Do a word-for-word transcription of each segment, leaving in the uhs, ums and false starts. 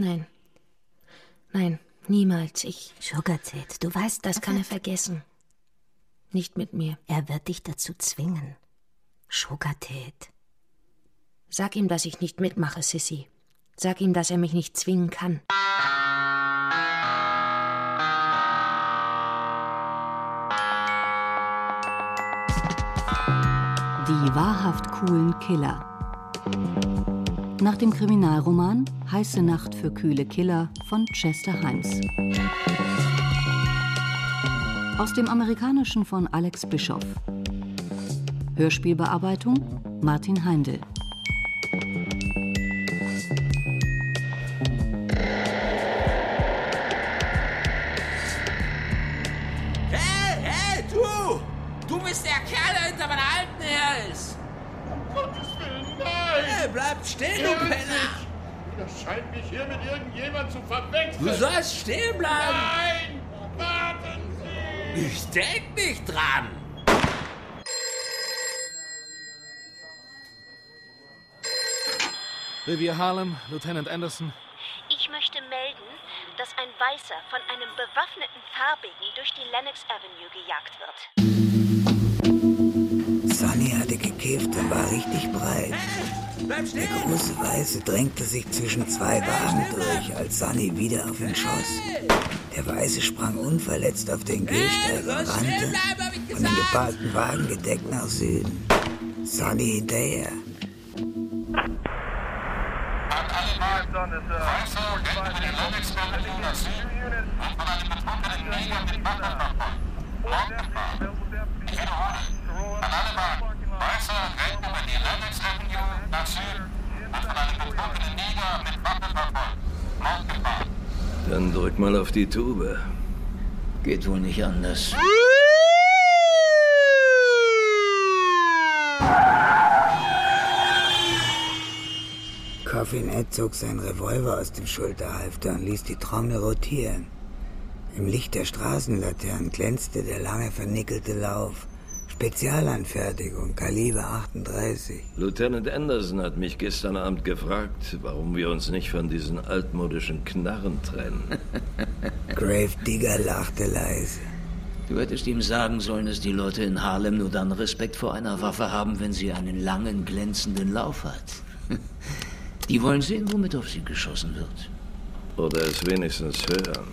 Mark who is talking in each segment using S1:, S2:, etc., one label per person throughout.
S1: Nein. Nein, niemals. Ich...
S2: Sugar Tate, du weißt...
S1: Das kann er vergessen. Nicht mit mir.
S2: Er wird dich dazu zwingen. Sugar Tate.
S1: Sag ihm, dass ich nicht mitmache, Sissy. Sag ihm, dass er mich nicht zwingen kann.
S3: Die wahrhaft coolen Killer. Nach dem Kriminalroman Heiße Nacht für kühle Killer von Chester Himes. Aus dem Amerikanischen von Alex Bischoff. Hörspielbearbeitung Martin Heindl.
S4: Hey, hey, du! Du bist der Kerl, der hinter meiner Alten her ist!
S5: Um Gottes Willen, nein!
S4: Hey, bleib stehen, du Penner!
S5: Das scheint mich hier mit irgendjemand zu verwechseln.
S4: Du sollst stehen bleiben!
S5: Nein! Warten Sie!
S4: Ich denk nicht dran!
S6: Revier Harlem, Lieutenant Anderson.
S7: Ich möchte melden, dass ein Weißer von einem bewaffneten Farbigen durch die Lenox Avenue gejagt wird.
S8: Sonny hatte gekifft und war richtig breit. Der große Weiße drängte sich zwischen zwei Wagen durch, als Sonny wieder auf ihn schoss. Der Weiße sprang unverletzt auf den Gehsteig und rannte von den geparkten Wagen gedeckt nach Süden. Sonny hinterher.
S5: Weiße rennt über die Lenox Avenue nach Süden und von einem betrunkenen Neger mit Waffenverfolgung. Morgengefahr. Ich wiederhole. An alle Wagen. Weiße rennt über die Lenox Avenue nach Süden und von einem betrunkenen Neger mit Waffenverfolgung. Morgengefahr.
S9: Dann drück mal auf die Tube.
S8: Geht wohl nicht anders. Coffin Ed zog seinen Revolver aus dem Schulterhalfter und ließ die Trommel rotieren. Im Licht der Straßenlaternen glänzte der lange vernickelte Lauf. Spezialanfertigung, Kaliber achtunddreißig.
S9: Lieutenant Anderson hat mich gestern Abend gefragt, warum wir uns nicht von diesen altmodischen Knarren trennen.
S8: Grave Digger lachte leise.
S10: Du hättest ihm sagen sollen, dass die Leute in Harlem nur dann Respekt vor einer Waffe haben, wenn sie einen langen, glänzenden Lauf hat. Die wollen sehen, womit auf sie geschossen wird.
S9: Oder es wenigstens hören.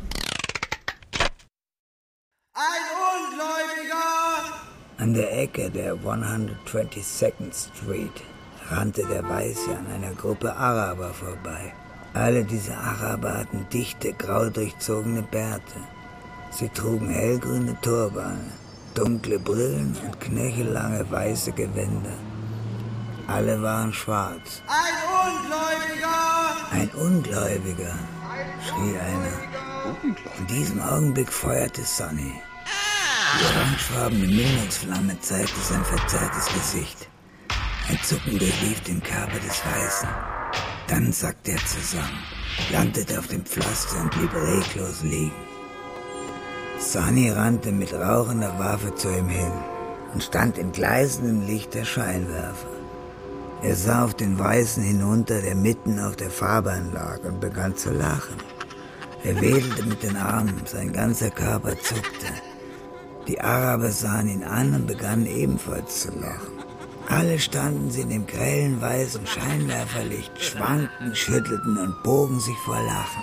S4: Ein Ungläubiger!
S8: An der Ecke der hundertzweiundzwanzigste Street rannte der Weiße an einer Gruppe Araber vorbei. Alle diese Araber hatten dichte, grau durchzogene Bärte. Sie trugen hellgrüne Turbane, dunkle Brillen und knöchellange weiße Gewänder. Alle waren schwarz.
S4: Ein Ungläubiger!
S8: Ein Ungläubiger, schrie einer. In diesem Augenblick feuerte Sonny. Die orangefarbene Mündungsflamme zeigte sein verzerrtes Gesicht. Ein Zucken durchlief den Körper des Weißen. Dann sackte er zusammen, landete auf dem Pflaster und blieb reglos liegen. Sonny rannte mit rauchender Waffe zu ihm hin und stand im gleißenden Licht der Scheinwerfer. Er sah auf den Weißen hinunter, der mitten auf der Fahrbahn lag, und begann zu lachen. Er wedelte mit den Armen, sein ganzer Körper zuckte. Die Araber sahen ihn an und begannen ebenfalls zu lachen. Alle standen sie in dem grellen weißen Scheinwerferlicht, schwankten, schüttelten und bogen sich vor Lachen.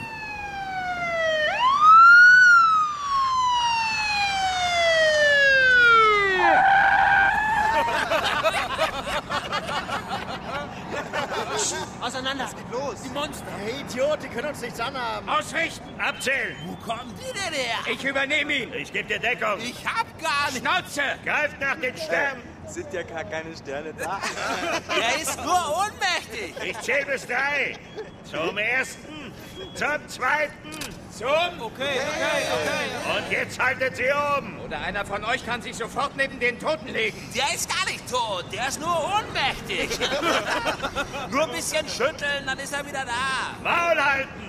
S4: Auseinander! Was geht los? Die Monster!
S11: Hey, Idiot, die können uns nichts anhaben.
S12: Ausrichten! Abzählen!
S4: Wo kommen die denn her?
S12: Ich übernehme ihn! Ich gebe dir Deckung!
S4: Ich hab gar nicht...
S12: Schnauze! Greift nach den Sternen!
S11: Sind ja gar keine Sterne da.
S4: Er ist nur ohnmächtig!
S12: Ich zähle bis drei! Zum ersten, zum zweiten, zum...
S4: Okay, okay, okay.
S12: Und jetzt haltet sie oben!
S11: Oder einer von euch kann sich sofort neben den Toten legen.
S4: Der ist gar nicht tot, der ist nur ohnmächtig. Nur ein bisschen schütteln, dann ist er wieder da.
S12: Maul halten!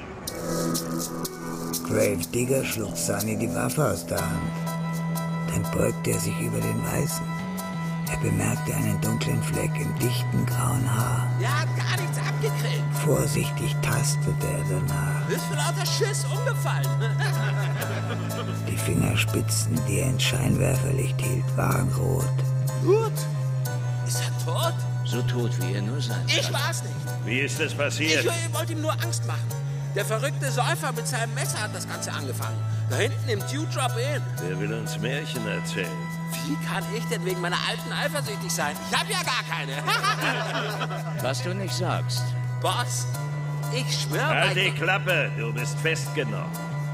S8: Grave Digger schlug Sonny die Waffe aus der Hand. Dann beugte er sich über den Weißen. Er bemerkte einen dunklen Fleck im dichten grauen Haar.
S4: Der hat gar nichts abgekriegt.
S8: Vorsichtig tastete er danach.
S4: Ist für lauter Schiss umgefallen.
S8: Die Fingerspitzen, die er ins Scheinwerferlicht hielt, waren rot.
S4: Gut. Ist er tot?
S10: So tot, wie er nur sein kann.
S4: Ich war's nicht.
S12: Wie ist das passiert?
S4: Ich wollte ihm nur Angst machen. Der verrückte Säufer mit seinem Messer hat das Ganze angefangen. Da hinten im Dewdrop Inn.
S9: Wer will uns Märchen erzählen?
S4: Wie kann ich denn wegen meiner Alten eifersüchtig sein? Ich hab ja gar keine.
S10: Was du nicht sagst.
S4: Boss, ich schwöre...
S12: Halt die Klappe, du bist festgenommen.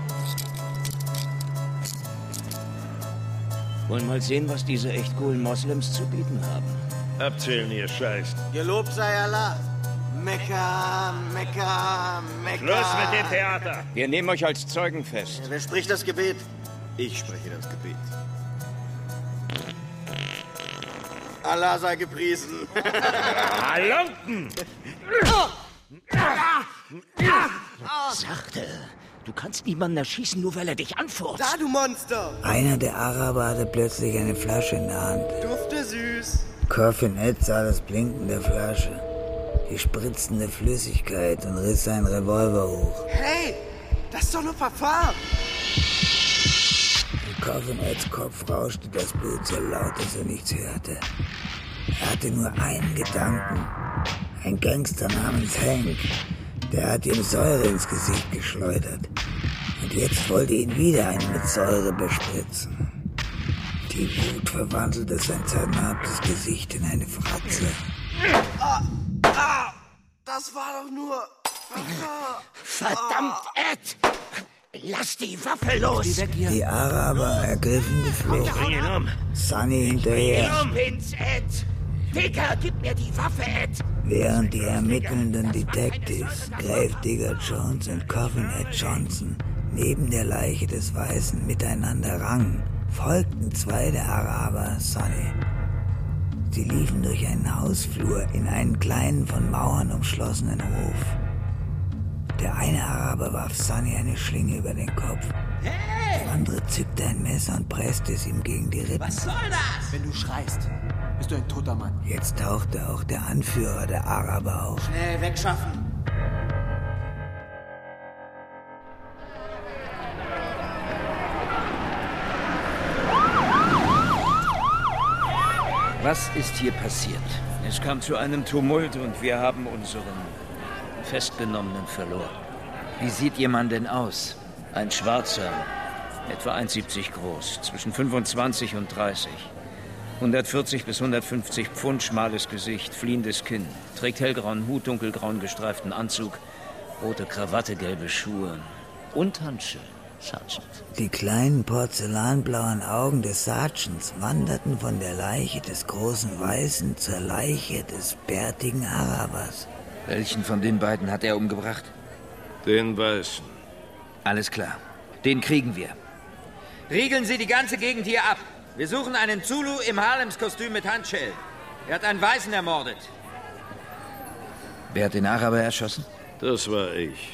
S10: Wollen mal sehen, was diese echt coolen Moslems zu bieten haben.
S9: Abzählen, ihr Scheiß.
S11: Gelobt sei Allah. Mekka, Mekka, Mekka.
S12: Schluss mit dem Theater.
S10: Wir nehmen euch als Zeugen fest.
S11: Wer spricht das Gebet? Ich spreche das Gebet. Allah sei gepriesen.
S12: Halunken!
S10: Sachte. Du kannst niemanden erschießen, nur weil er dich anfurzt.
S11: Da, du Monster!
S8: Einer der Araber hatte plötzlich eine Flasche in der Hand.
S11: Dufte süß.
S8: Coffin Ed sah das Blinken der Flasche, die spritzende Flüssigkeit und riss seinen Revolver hoch.
S11: Hey, das ist doch nur Parfum.
S8: In Coffin Eds Kopf rauschte das Blut so laut, dass er nichts hörte. Er hatte nur einen Gedanken. Ein Gangster namens Hank, der hatte ihm Säure ins Gesicht geschleudert. Und jetzt wollte ihn wieder einen mit Säure bespritzen. Die Wut verwandelte sein zernarbtes Gesicht in eine Fratze.
S11: Ah, ah, das war doch nur...
S10: Verdammt, Ed! Lass die Waffe los!
S8: Die Araber ergriffen die Flucht.
S12: Bring ihn um.
S8: Sunny hinterher.
S10: Ich bin's, Ed! Digger, gib mir die Waffe, Ed!
S8: Während die ermittelnden Detectives Grave Digger Jones und Coffin Ed Johnson neben der Leiche des Weißen miteinander rangen, folgten zwei der Araber Sunny. Sie liefen durch einen Hausflur in einen kleinen, von Mauern umschlossenen Hof. Der eine Araber warf Sunny eine Schlinge über den Kopf.
S4: Hey!
S8: Der andere zückte ein Messer und presste es ihm gegen die Rippen.
S4: Was soll das?
S13: Wenn du schreist, bist du ein toter Mann.
S8: Jetzt tauchte auch der Anführer der Araber auf.
S11: Schnell wegschaffen.
S10: Was ist hier passiert? Es kam zu einem Tumult und wir haben unseren Festgenommenen verloren. Wie sieht Ihr Mann denn aus? Ein Schwarzer, etwa eins Komma siebzig groß, zwischen fünfundzwanzig und dreißig. hundertvierzig bis hundertfünfzig Pfund, schmales Gesicht, fliehendes Kinn, trägt hellgrauen Hut, dunkelgrauen gestreiften Anzug, rote Krawatte, gelbe Schuhe und Handschuhe. Sergeant.
S8: Die kleinen porzellanblauen Augen des Sergeants wanderten von der Leiche des großen Weißen zur Leiche des bärtigen Arabers.
S10: Welchen von den beiden hat er umgebracht?
S9: Den Weißen.
S14: Alles klar. Den kriegen wir. Riegeln Sie die ganze Gegend hier ab. Wir suchen einen Zulu im Harlems-Kostüm mit Handschellen. Er hat einen Weißen ermordet. Wer hat den Araber erschossen?
S9: Das war ich.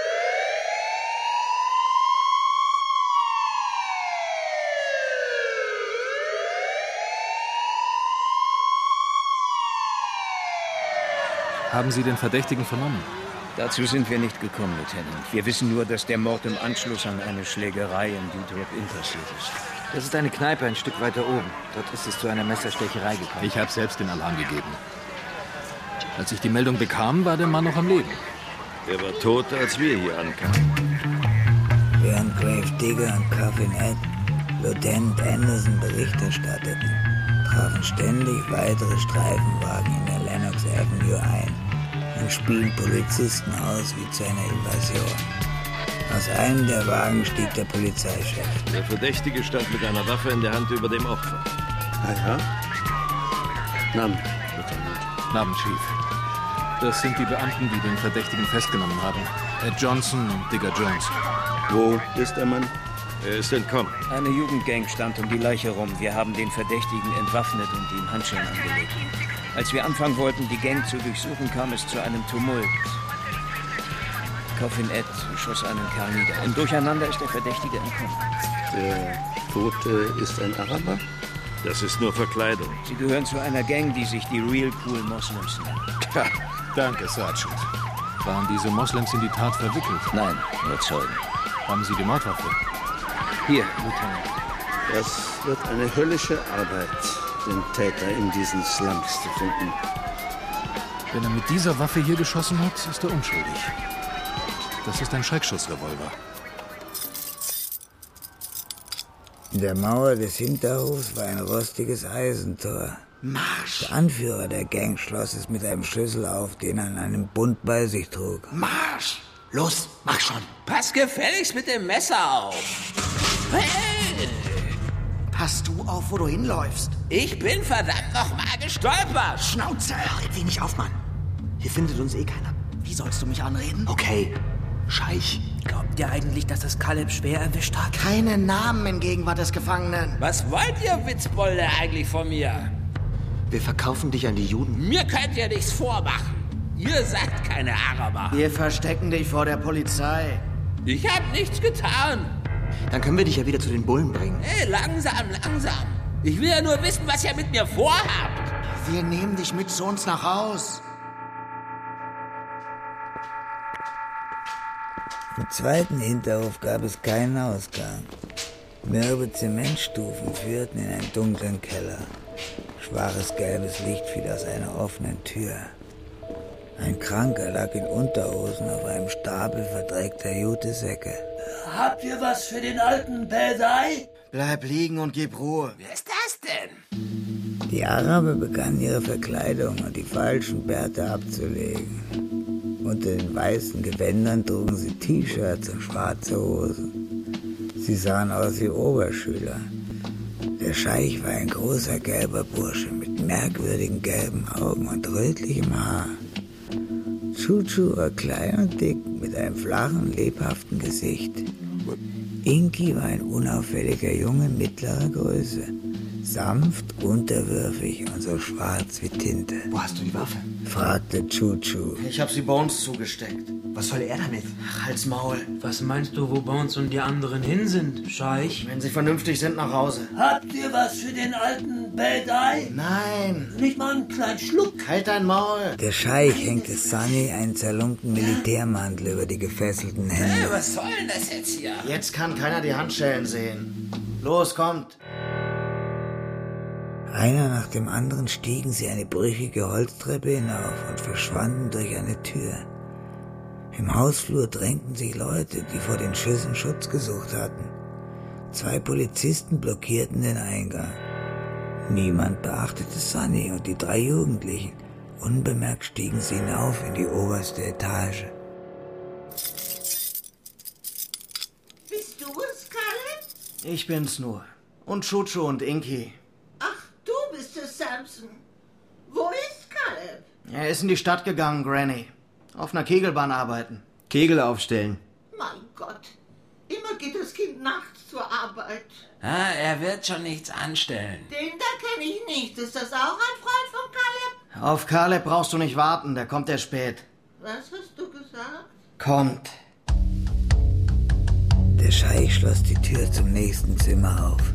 S6: Haben Sie den Verdächtigen vernommen?
S10: Dazu sind wir nicht gekommen, Lieutenant. Wir wissen nur, dass der Mord im Anschluss an eine Schlägerei im Dewdrop Inn passiert ist.
S14: Das ist eine Kneipe ein Stück weiter oben. Dort ist es zu einer Messerstecherei gekommen.
S6: Ich habe selbst den Alarm gegeben. Als ich die Meldung bekam, war der Mann noch am Leben.
S9: Er war tot, als wir hier ankamen.
S8: Während Grave Digger und Coffin Ed Lieutenant Anderson Bericht erstatteten, trafen ständig weitere Streifenwagen in der Lenox Avenue ein und spielen Polizisten aus wie zu einer Invasion. Aus einem der Wagen stieg der Polizeichef.
S9: Der Verdächtige stand mit einer Waffe in der Hand über dem Opfer.
S15: Ah ja? Namen, Lieutenant.
S6: Namen, Chief. Das sind die Beamten, die den Verdächtigen festgenommen haben. Ed Johnson und Digger Jones.
S15: Wo ist der Mann?
S9: Er ist entkommen.
S10: Eine Jugendgang stand um die Leiche rum. Wir haben den Verdächtigen entwaffnet und ihm Handschellen angelegt. Als wir anfangen wollten, die Gang zu durchsuchen, kam es zu einem Tumult. Coffin Ed schoss einen Kerl nieder. Im Durcheinander ist der Verdächtige entkommen.
S15: Der Tote ist ein Araber?
S9: Das ist nur Verkleidung.
S10: Sie gehören zu einer Gang, die sich die Real Cool Moslems nennt.
S6: Ja, danke, Sergeant. Waren diese Moslems in die Tat verwickelt?
S10: Nein, nur Zeugen.
S6: Haben Sie die Mordwaffe?
S10: Hier, Lieutenant.
S15: Das wird eine höllische Arbeit, den Täter in diesen Slums zu finden.
S6: Wenn er mit dieser Waffe hier geschossen hat, ist er unschuldig. Das ist ein Schreckschussrevolver.
S8: In der Mauer des Hinterhofs war ein rostiges Eisentor.
S11: Marsch!
S8: Der Anführer der Gang schloss es mit einem Schlüssel auf, den er an einem Bund bei sich trug.
S11: Marsch! Los, mach schon!
S4: Pass gefälligst mit dem Messer auf! Hey!
S11: Pass du auf, wo du hinläufst.
S4: Ich bin verdammt nochmal gestolpert!
S11: Schnauze! Red wenig auf, Mann. Hier findet uns eh keiner. Wie sollst du mich anreden? Okay, Scheich.
S16: Glaubt ihr eigentlich, dass es Kaleb schwer erwischt hat?
S11: Keine Namen in Gegenwart des Gefangenen.
S4: Was wollt ihr, Witzbolde, eigentlich von mir?
S11: Wir verkaufen dich an die Juden.
S4: Mir könnt ihr nichts vormachen. Ihr seid keine Araber.
S11: Wir verstecken dich vor der Polizei.
S4: Ich hab nichts getan.
S11: Dann können wir dich ja wieder zu den Bullen bringen.
S4: Hey, langsam, langsam. Ich will ja nur wissen, was ihr mit mir vorhabt.
S11: Wir nehmen dich mit zu uns nach Haus.
S8: Im zweiten Hinterhof gab es keinen Ausgang. Mürbe Zementstufen führten in einen dunklen Keller. Schwaches gelbes Licht fiel aus einer offenen Tür. Ein Kranker lag in Unterhosen auf einem Stapel verdreckter Jutesäcke.
S16: Habt ihr was für den alten Bedei?
S11: Bleib liegen und gib Ruhe.
S4: Wer ist das denn?
S8: Die Araber begannen ihre Verkleidung und die falschen Bärte abzulegen. Unter den weißen Gewändern trugen sie T-Shirts und schwarze Hosen. Sie sahen aus wie Oberschüler. Der Scheich war ein großer gelber Bursche mit merkwürdigen gelben Augen und rötlichem Haar. Chuchu war klein und dick mit einem flachen, lebhaften Gesicht. Inky war ein unauffälliger Junge mittlerer Größe. Sanft, unterwürfig und so schwarz wie Tinte.
S11: Wo hast du die Waffe?
S8: Fragte Chuchu.
S11: Ich hab sie Bones zugesteckt. Was soll er damit? Ach, halt's Maul.
S16: Was meinst du, wo Bones und die anderen hin sind, Scheich?
S11: Wenn sie vernünftig sind, nach Hause.
S16: Habt ihr was für den alten Bedei?
S11: Nein.
S16: Nicht mal einen kleinen Schluck?
S11: Halt dein Maul.
S8: Der Scheich hängte Sunny einen zerlumpten Militärmantel über die gefesselten Hände.
S4: Hey, was soll denn das jetzt hier?
S11: Jetzt kann keiner die Handschellen sehen. Los, kommt.
S8: Einer nach dem anderen stiegen sie eine brüchige Holztreppe hinauf und verschwanden durch eine Tür. Im Hausflur drängten sich Leute, die vor den Schüssen Schutz gesucht hatten. Zwei Polizisten blockierten den Eingang. Niemand beachtete Sunny und die drei Jugendlichen. Unbemerkt stiegen sie hinauf in die oberste Etage.
S17: Bist du es, Kaleb?
S11: Ich bin's nur. Und Chuchu und Inky.
S17: Du bist es, Samson. Wo ist Kaleb?
S11: Er ist in die Stadt gegangen, Granny. Auf einer Kegelbahn arbeiten. Kegel aufstellen.
S17: Mein Gott. Immer geht das Kind nachts zur Arbeit.
S4: Ah, er wird schon nichts anstellen.
S17: Den da kenne ich nicht. Ist das auch ein Freund von Kaleb?
S11: Auf Kaleb brauchst du nicht warten, der kommt erst spät.
S17: Was hast du gesagt?
S11: Kommt.
S8: Der Scheich schloss die Tür zum nächsten Zimmer auf.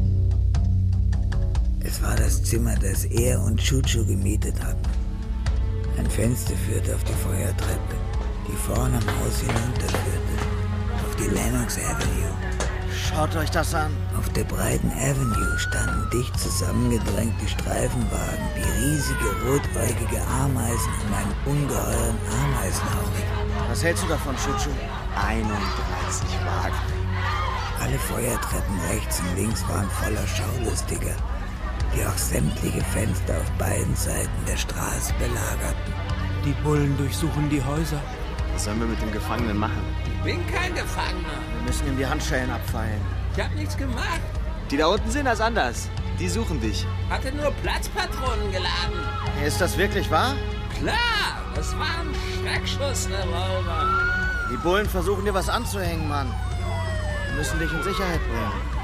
S8: Es war das Zimmer, das er und Chuchu gemietet hatten. Ein Fenster führte auf die Feuertreppe, die vorne am Haus hinunterführte, auf die Lennox Avenue.
S11: Schaut euch das an.
S8: Auf der breiten Avenue standen dicht zusammengedrängte Streifenwagen wie riesige rotäugige Ameisen um einen ungeheuren Ameisenhaufen.
S11: Was hältst du davon, Chuchu?
S8: einunddreißig Wagen. Alle Feuertreppen rechts und links waren voller Schaulustiger, die auch sämtliche Fenster auf beiden Seiten der Straße belagerten.
S16: Die Bullen durchsuchen die Häuser.
S13: Was sollen wir mit dem Gefangenen machen?
S4: Ich bin kein Gefangener.
S11: Wir müssen ihm die Handschellen abfeilen.
S4: Ich hab nichts gemacht.
S13: Die da unten sehen das anders. Die suchen dich.
S4: Hatte nur Platzpatronen geladen.
S11: Ist das wirklich wahr?
S4: Klar, das war ein Schreckschussrevolver.
S11: Die Bullen versuchen dir was anzuhängen, Mann. Wir müssen dich in Sicherheit bringen.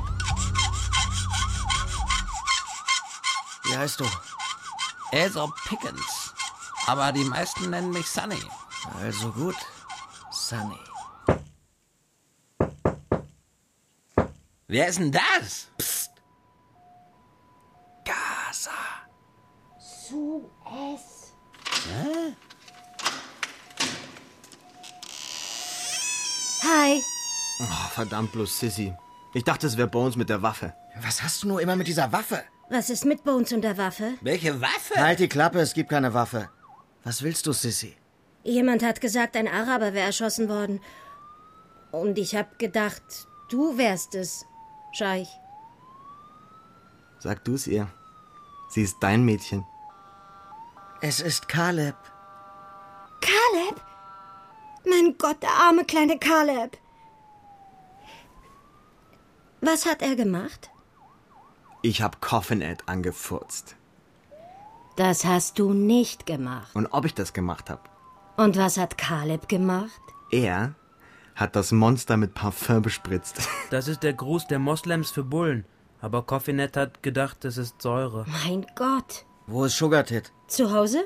S11: Wie heißt du?
S4: Aesop Pickens. Aber die meisten nennen mich Sunny.
S11: Also gut, Sunny.
S4: Wer ist denn das? Psst.
S11: Gaza.
S17: Suez.
S11: Hä?
S2: Hi.
S13: Oh, verdammt bloß, Sissy. Ich dachte, es wäre Bones mit der Waffe.
S11: Was hast du nur immer mit dieser Waffe?
S2: Was ist mit Bones und der Waffe?
S14: Welche Waffe?
S13: Halt die Klappe, es gibt keine Waffe. Was willst du, Sissy?
S2: Jemand hat gesagt, ein Araber wäre erschossen worden. Und ich hab gedacht, du wärst es, Scheich.
S13: Sag du's ihr. Sie ist dein Mädchen.
S11: Es ist Caleb.
S2: Caleb? Mein Gott, der arme kleine Caleb. Was hat er gemacht?
S13: Ich hab Coffin Ed angefurzt.
S2: Das hast du nicht gemacht.
S13: Und ob ich das gemacht hab?
S2: Und was hat Caleb gemacht?
S13: Er hat das Monster mit Parfüm bespritzt.
S16: Das ist der Gruß der Moslems für Bullen. Aber Coffinet hat gedacht, es ist Säure.
S2: Mein Gott.
S11: Wo ist Sugartit?
S2: Zu Hause?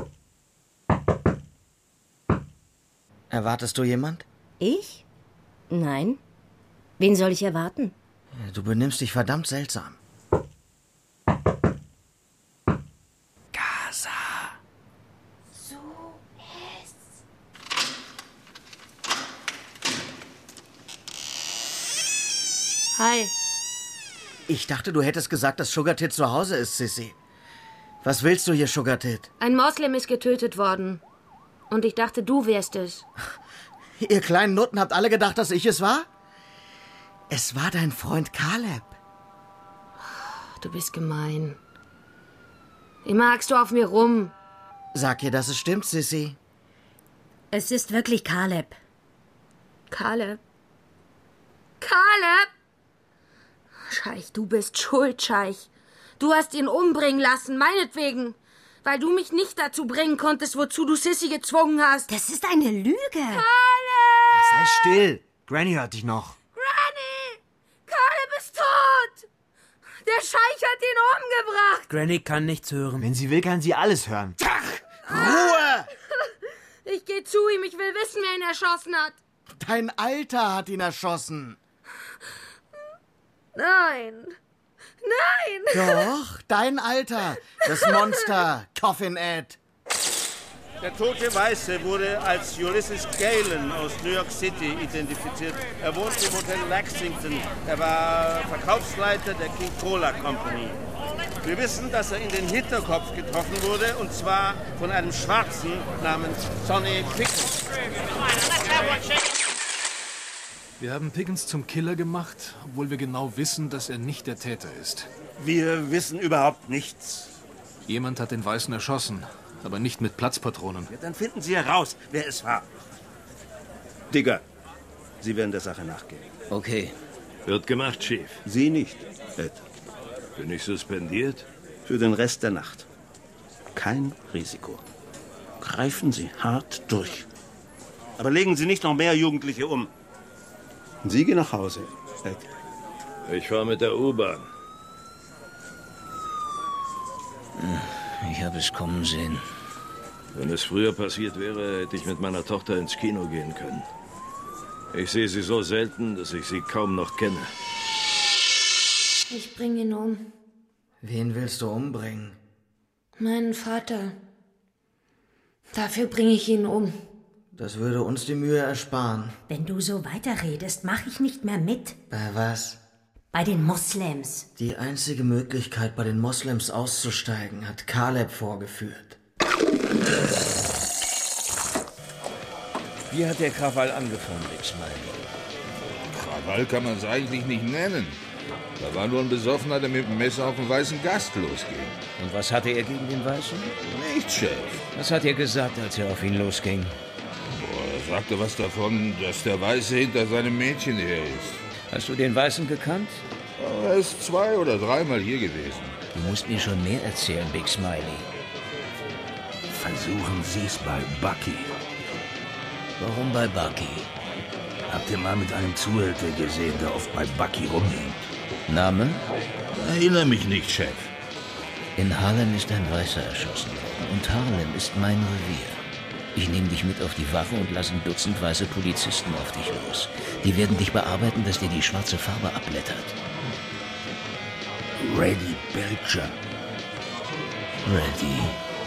S11: Erwartest du jemand?
S2: Ich? Nein. Wen soll ich erwarten?
S11: Du benimmst dich verdammt seltsam. Gaza.
S17: Suez.
S1: Hi.
S11: Ich dachte, du hättest gesagt, dass Sugartit zu Hause ist, Sissy. Was willst du hier, Sugartit?
S1: Ein Moslem ist getötet worden. Und ich dachte, du wärst es.
S11: Ihr kleinen Nutten habt alle gedacht, dass ich es war? Es war dein Freund Caleb.
S1: Du bist gemein. Immer hackst du auf mir rum.
S11: Sag ihr, dass es stimmt, Sissy.
S2: Es ist wirklich Caleb.
S1: Caleb? Caleb? Scheich, du bist schuld, Scheich. Du hast ihn umbringen lassen, meinetwegen. Weil du mich nicht dazu bringen konntest, wozu du Sissy gezwungen hast.
S2: Das ist eine Lüge.
S1: Caleb!
S13: Sei still. Granny hört dich noch.
S1: Granny! Caleb ist tot! Der Scheich hat ihn umgebracht!
S16: Granny kann nichts hören.
S13: Wenn sie will, kann sie alles hören.
S11: Ach, Ruhe!
S1: Ich gehe zu ihm, ich will wissen, wer ihn erschossen hat.
S11: Dein Alter hat ihn erschossen.
S1: Nein. Nein!
S11: Doch, dein Alter. Das Monster. Coffin Ed.
S15: Der tote Weiße wurde als Ulysses Galen aus New York City identifiziert. Er wohnt im Hotel Lexington. Er war Verkaufsleiter der King Cola Company. Wir wissen, dass er in den Hinterkopf getroffen wurde, und zwar von einem Schwarzen namens Sonny Pickens.
S6: Wir haben Pickens zum Killer gemacht, obwohl wir genau wissen, dass er nicht der Täter ist.
S15: Wir wissen überhaupt nichts.
S6: Jemand hat den Weißen erschossen, aber nicht mit Platzpatronen.
S15: Ja, dann finden Sie heraus, wer es war. Digger, Sie werden der Sache nachgehen.
S9: Okay. Wird gemacht, Chief.
S15: Sie nicht, Ed.
S9: Bin ich suspendiert?
S15: Für den Rest der Nacht. Kein Risiko. Greifen Sie hart durch. Aber legen Sie nicht noch mehr Jugendliche um. Sie gehen nach Hause, Ed.
S9: Ich fahre mit der U-Bahn.
S10: Ich habe es kommen sehen.
S9: Wenn es früher passiert wäre, hätte ich mit meiner Tochter ins Kino gehen können. Ich sehe sie so selten, dass ich sie kaum noch kenne.
S1: Ich bringe ihn um.
S11: Wen willst du umbringen?
S1: Meinen Vater. Dafür bringe ich ihn um.
S11: Das würde uns die Mühe ersparen.
S2: Wenn du so weiterredest, mache ich nicht mehr mit.
S11: Bei was?
S2: Bei den Moslems.
S11: Die einzige Möglichkeit, bei den Moslems auszusteigen, hat Caleb vorgeführt.
S10: Wie hat der Krawall angefangen, X-Mile?
S18: Krawall kann man es eigentlich nicht nennen. Da war nur ein Besoffener, der mit dem Messer auf den weißen Gast losging.
S10: Und was hatte er gegen den Weißen?
S18: Nichts, Chef.
S10: Was hat er gesagt, als er auf ihn losging?
S18: Boah, er sagte was davon, dass der Weiße hinter seinem Mädchen her ist.
S10: Hast du den Weißen gekannt?
S18: Er ist zwei oder dreimal hier gewesen.
S10: Du musst mir schon mehr erzählen, Big Smiley.
S12: Versuchen Sie es bei Bucky.
S10: Warum bei Bucky?
S12: Habt ihr mal mit einem Zuhälter gesehen, der oft bei Bucky rumhängt?
S10: Name?
S12: Erinnere mich nicht, Chef.
S10: In Harlem ist ein Weißer erschossen worden. Und Harlem ist mein Revier. Ich nehme dich mit auf die Wache und lasse ein Dutzend weiße Polizisten auf dich los. Die werden dich bearbeiten, dass dir die schwarze Farbe abblättert.
S12: Reddy Belcher.
S14: Reddy.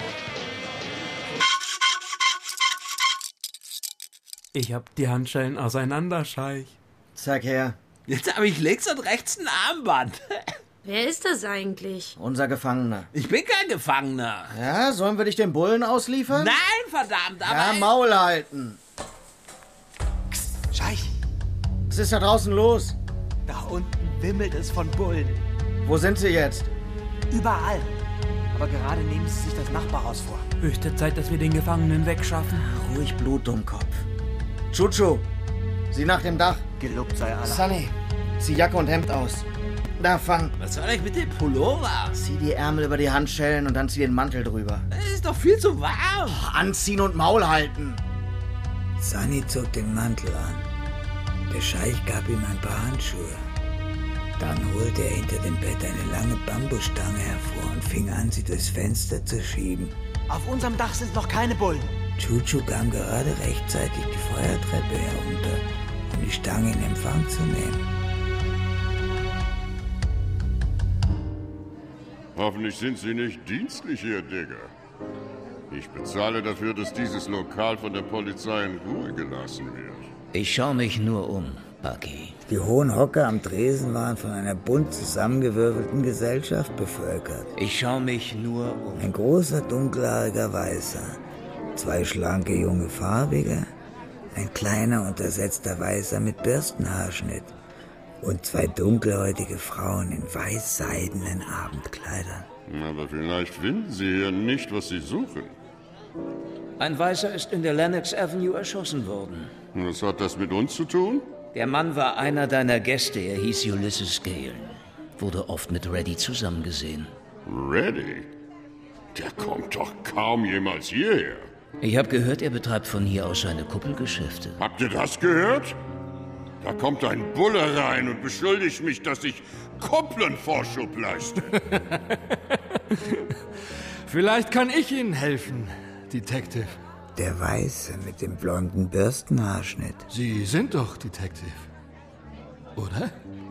S16: Ich hab die Handschellen auseinander, Scheich.
S13: Zeig her.
S4: Jetzt habe ich links und rechts ein Armband.
S1: Wer ist das eigentlich?
S13: Unser Gefangener.
S4: Ich bin kein Gefangener.
S13: Ja, sollen wir dich den Bullen ausliefern?
S4: Nein, verdammt, aber...
S13: Ja, Maul halten.
S11: Psst, Scheich.
S13: Was ist da draußen los?
S11: Da unten wimmelt es von Bullen.
S13: Wo sind sie jetzt?
S11: Überall. Aber gerade nehmen sie sich das Nachbarhaus vor.
S16: Höchste Zeit, dass wir den Gefangenen wegschaffen.
S13: Ruhig, Blut, Dummkopf. Chuchu, sieh nach dem Dach.
S11: Gelobt sei Allah.
S13: Sunny, zieh Jacke und Hemd aus. Da, fang.
S4: Was soll ich mit dem Pullover?
S13: Zieh die Ärmel über die Handschellen und dann zieh den Mantel drüber.
S4: Es ist doch viel zu warm.
S13: Oh, anziehen und Maul halten.
S8: Sunny zog den Mantel an. Der Scheich gab ihm ein paar Handschuhe. Dann holte er hinter dem Bett eine lange Bambusstange hervor und fing an, sie durchs Fenster zu schieben.
S11: Auf unserem Dach sind noch keine Bullen.
S8: Chuchu kam gerade rechtzeitig die Feuertreppe herunter, um die Stange in Empfang zu nehmen.
S19: Hoffentlich sind Sie nicht dienstlich, Herr Digger. Ich bezahle dafür, dass dieses Lokal von der Polizei in Ruhe gelassen wird.
S14: Ich schaue mich nur um, Bucky.
S8: Die hohen Hocker am Tresen waren von einer bunt zusammengewürfelten Gesellschaft bevölkert.
S14: Ich schaue mich nur um.
S8: Ein großer, dunkelhaariger Weißer, zwei schlanke, junge Farbige, ein kleiner, untersetzter Weißer mit Bürstenhaarschnitt und zwei dunkelhäutige Frauen in weiß-seidenen Abendkleidern.
S19: Aber vielleicht finden Sie hier nicht, was Sie suchen.
S14: Ein Weißer ist in der Lenox Avenue erschossen worden.
S19: Was hat das mit uns zu tun?
S14: Der Mann war einer deiner Gäste. Er hieß Ulysses Gale. Wurde oft mit Reddy zusammen gesehen.
S19: Reddy? Der kommt doch kaum jemals hierher.
S14: Ich habe gehört, er betreibt von hier aus seine Kuppelgeschäfte.
S19: Habt ihr das gehört? Da kommt ein Bulle rein und beschuldigt mich, dass ich Kuppelnvorschub leiste.
S6: Vielleicht kann ich Ihnen helfen, Detective.
S8: Der Weiße mit dem blonden Bürstenhaarschnitt.
S6: Sie sind doch Detective, oder?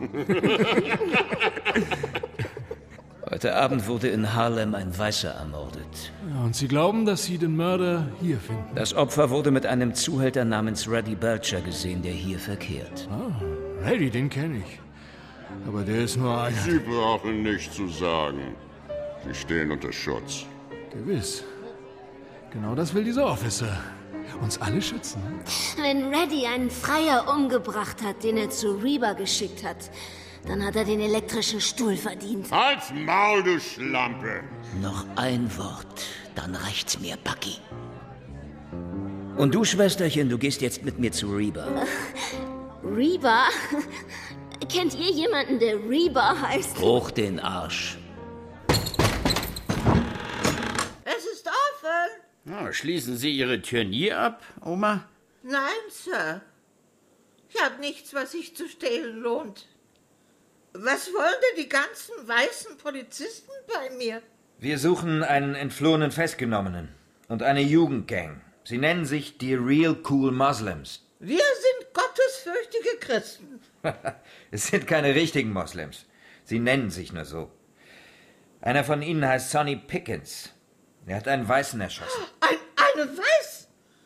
S14: Heute Abend wurde in Harlem ein Weißer ermordet.
S6: Ja, und Sie glauben, dass Sie den Mörder hier finden?
S14: Das Opfer wurde mit einem Zuhälter namens Reddy Belcher gesehen, der hier verkehrt.
S6: Ah, Reddy, den kenne ich. Aber der ist nur einer.
S19: Sie brauchen nichts zu sagen. Sie stehen unter Schutz.
S6: Gewiss. Genau das will dieser Officer. Uns alle schützen.
S1: Wenn Reddy einen Freier umgebracht hat, den er zu Reba geschickt hat, dann hat er den elektrischen Stuhl verdient.
S19: Halt's Maul, du Schlampe!
S14: Noch ein Wort, dann reicht's mir, Bucky. Und du, Schwesterchen, du gehst jetzt mit mir zu Reba.
S1: Uh, Reba? Kennt ihr jemanden, der Reba heißt?
S14: Hoch den Arsch.
S17: Es ist offen.
S20: Oh, schließen Sie Ihre Tür nie ab, Oma?
S17: Nein, Sir. Ich habe nichts, was sich zu stehlen lohnt. Was wollen denn die ganzen weißen Polizisten bei mir?
S14: Wir suchen einen entflohenen Festgenommenen und eine Jugendgang. Sie nennen sich die Real Cool Muslims.
S17: Wir sind gottesfürchtige Christen.
S14: Es sind keine richtigen Moslems. Sie nennen sich nur so. Einer von ihnen heißt Sonny Pickens. Er hat einen Weißen erschossen.
S17: Ein, eine Weiß?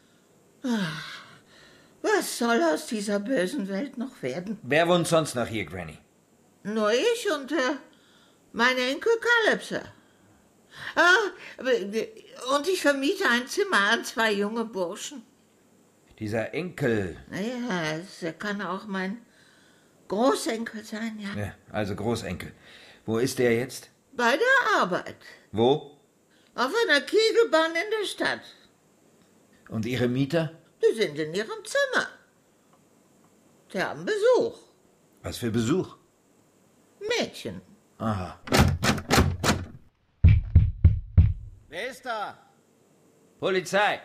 S17: Was soll aus dieser bösen Welt noch werden?
S14: Wer wohnt sonst noch hier, Granny?
S17: Nur ich und äh, mein Enkel Calypso. Ah, und ich vermiete ein Zimmer an zwei junge Burschen.
S14: Dieser Enkel...
S17: Naja, er kann auch mein Großenkel sein, ja.
S14: Ja, also Großenkel. Wo ist der jetzt?
S17: Bei der Arbeit.
S14: Wo?
S17: Auf einer Kegelbahn in der Stadt.
S14: Und Ihre Mieter?
S17: Die sind in ihrem Zimmer. Sie haben Besuch.
S14: Was für Besuch?
S17: Mädchen.
S14: Aha.
S11: Wer ist da?
S14: Polizei.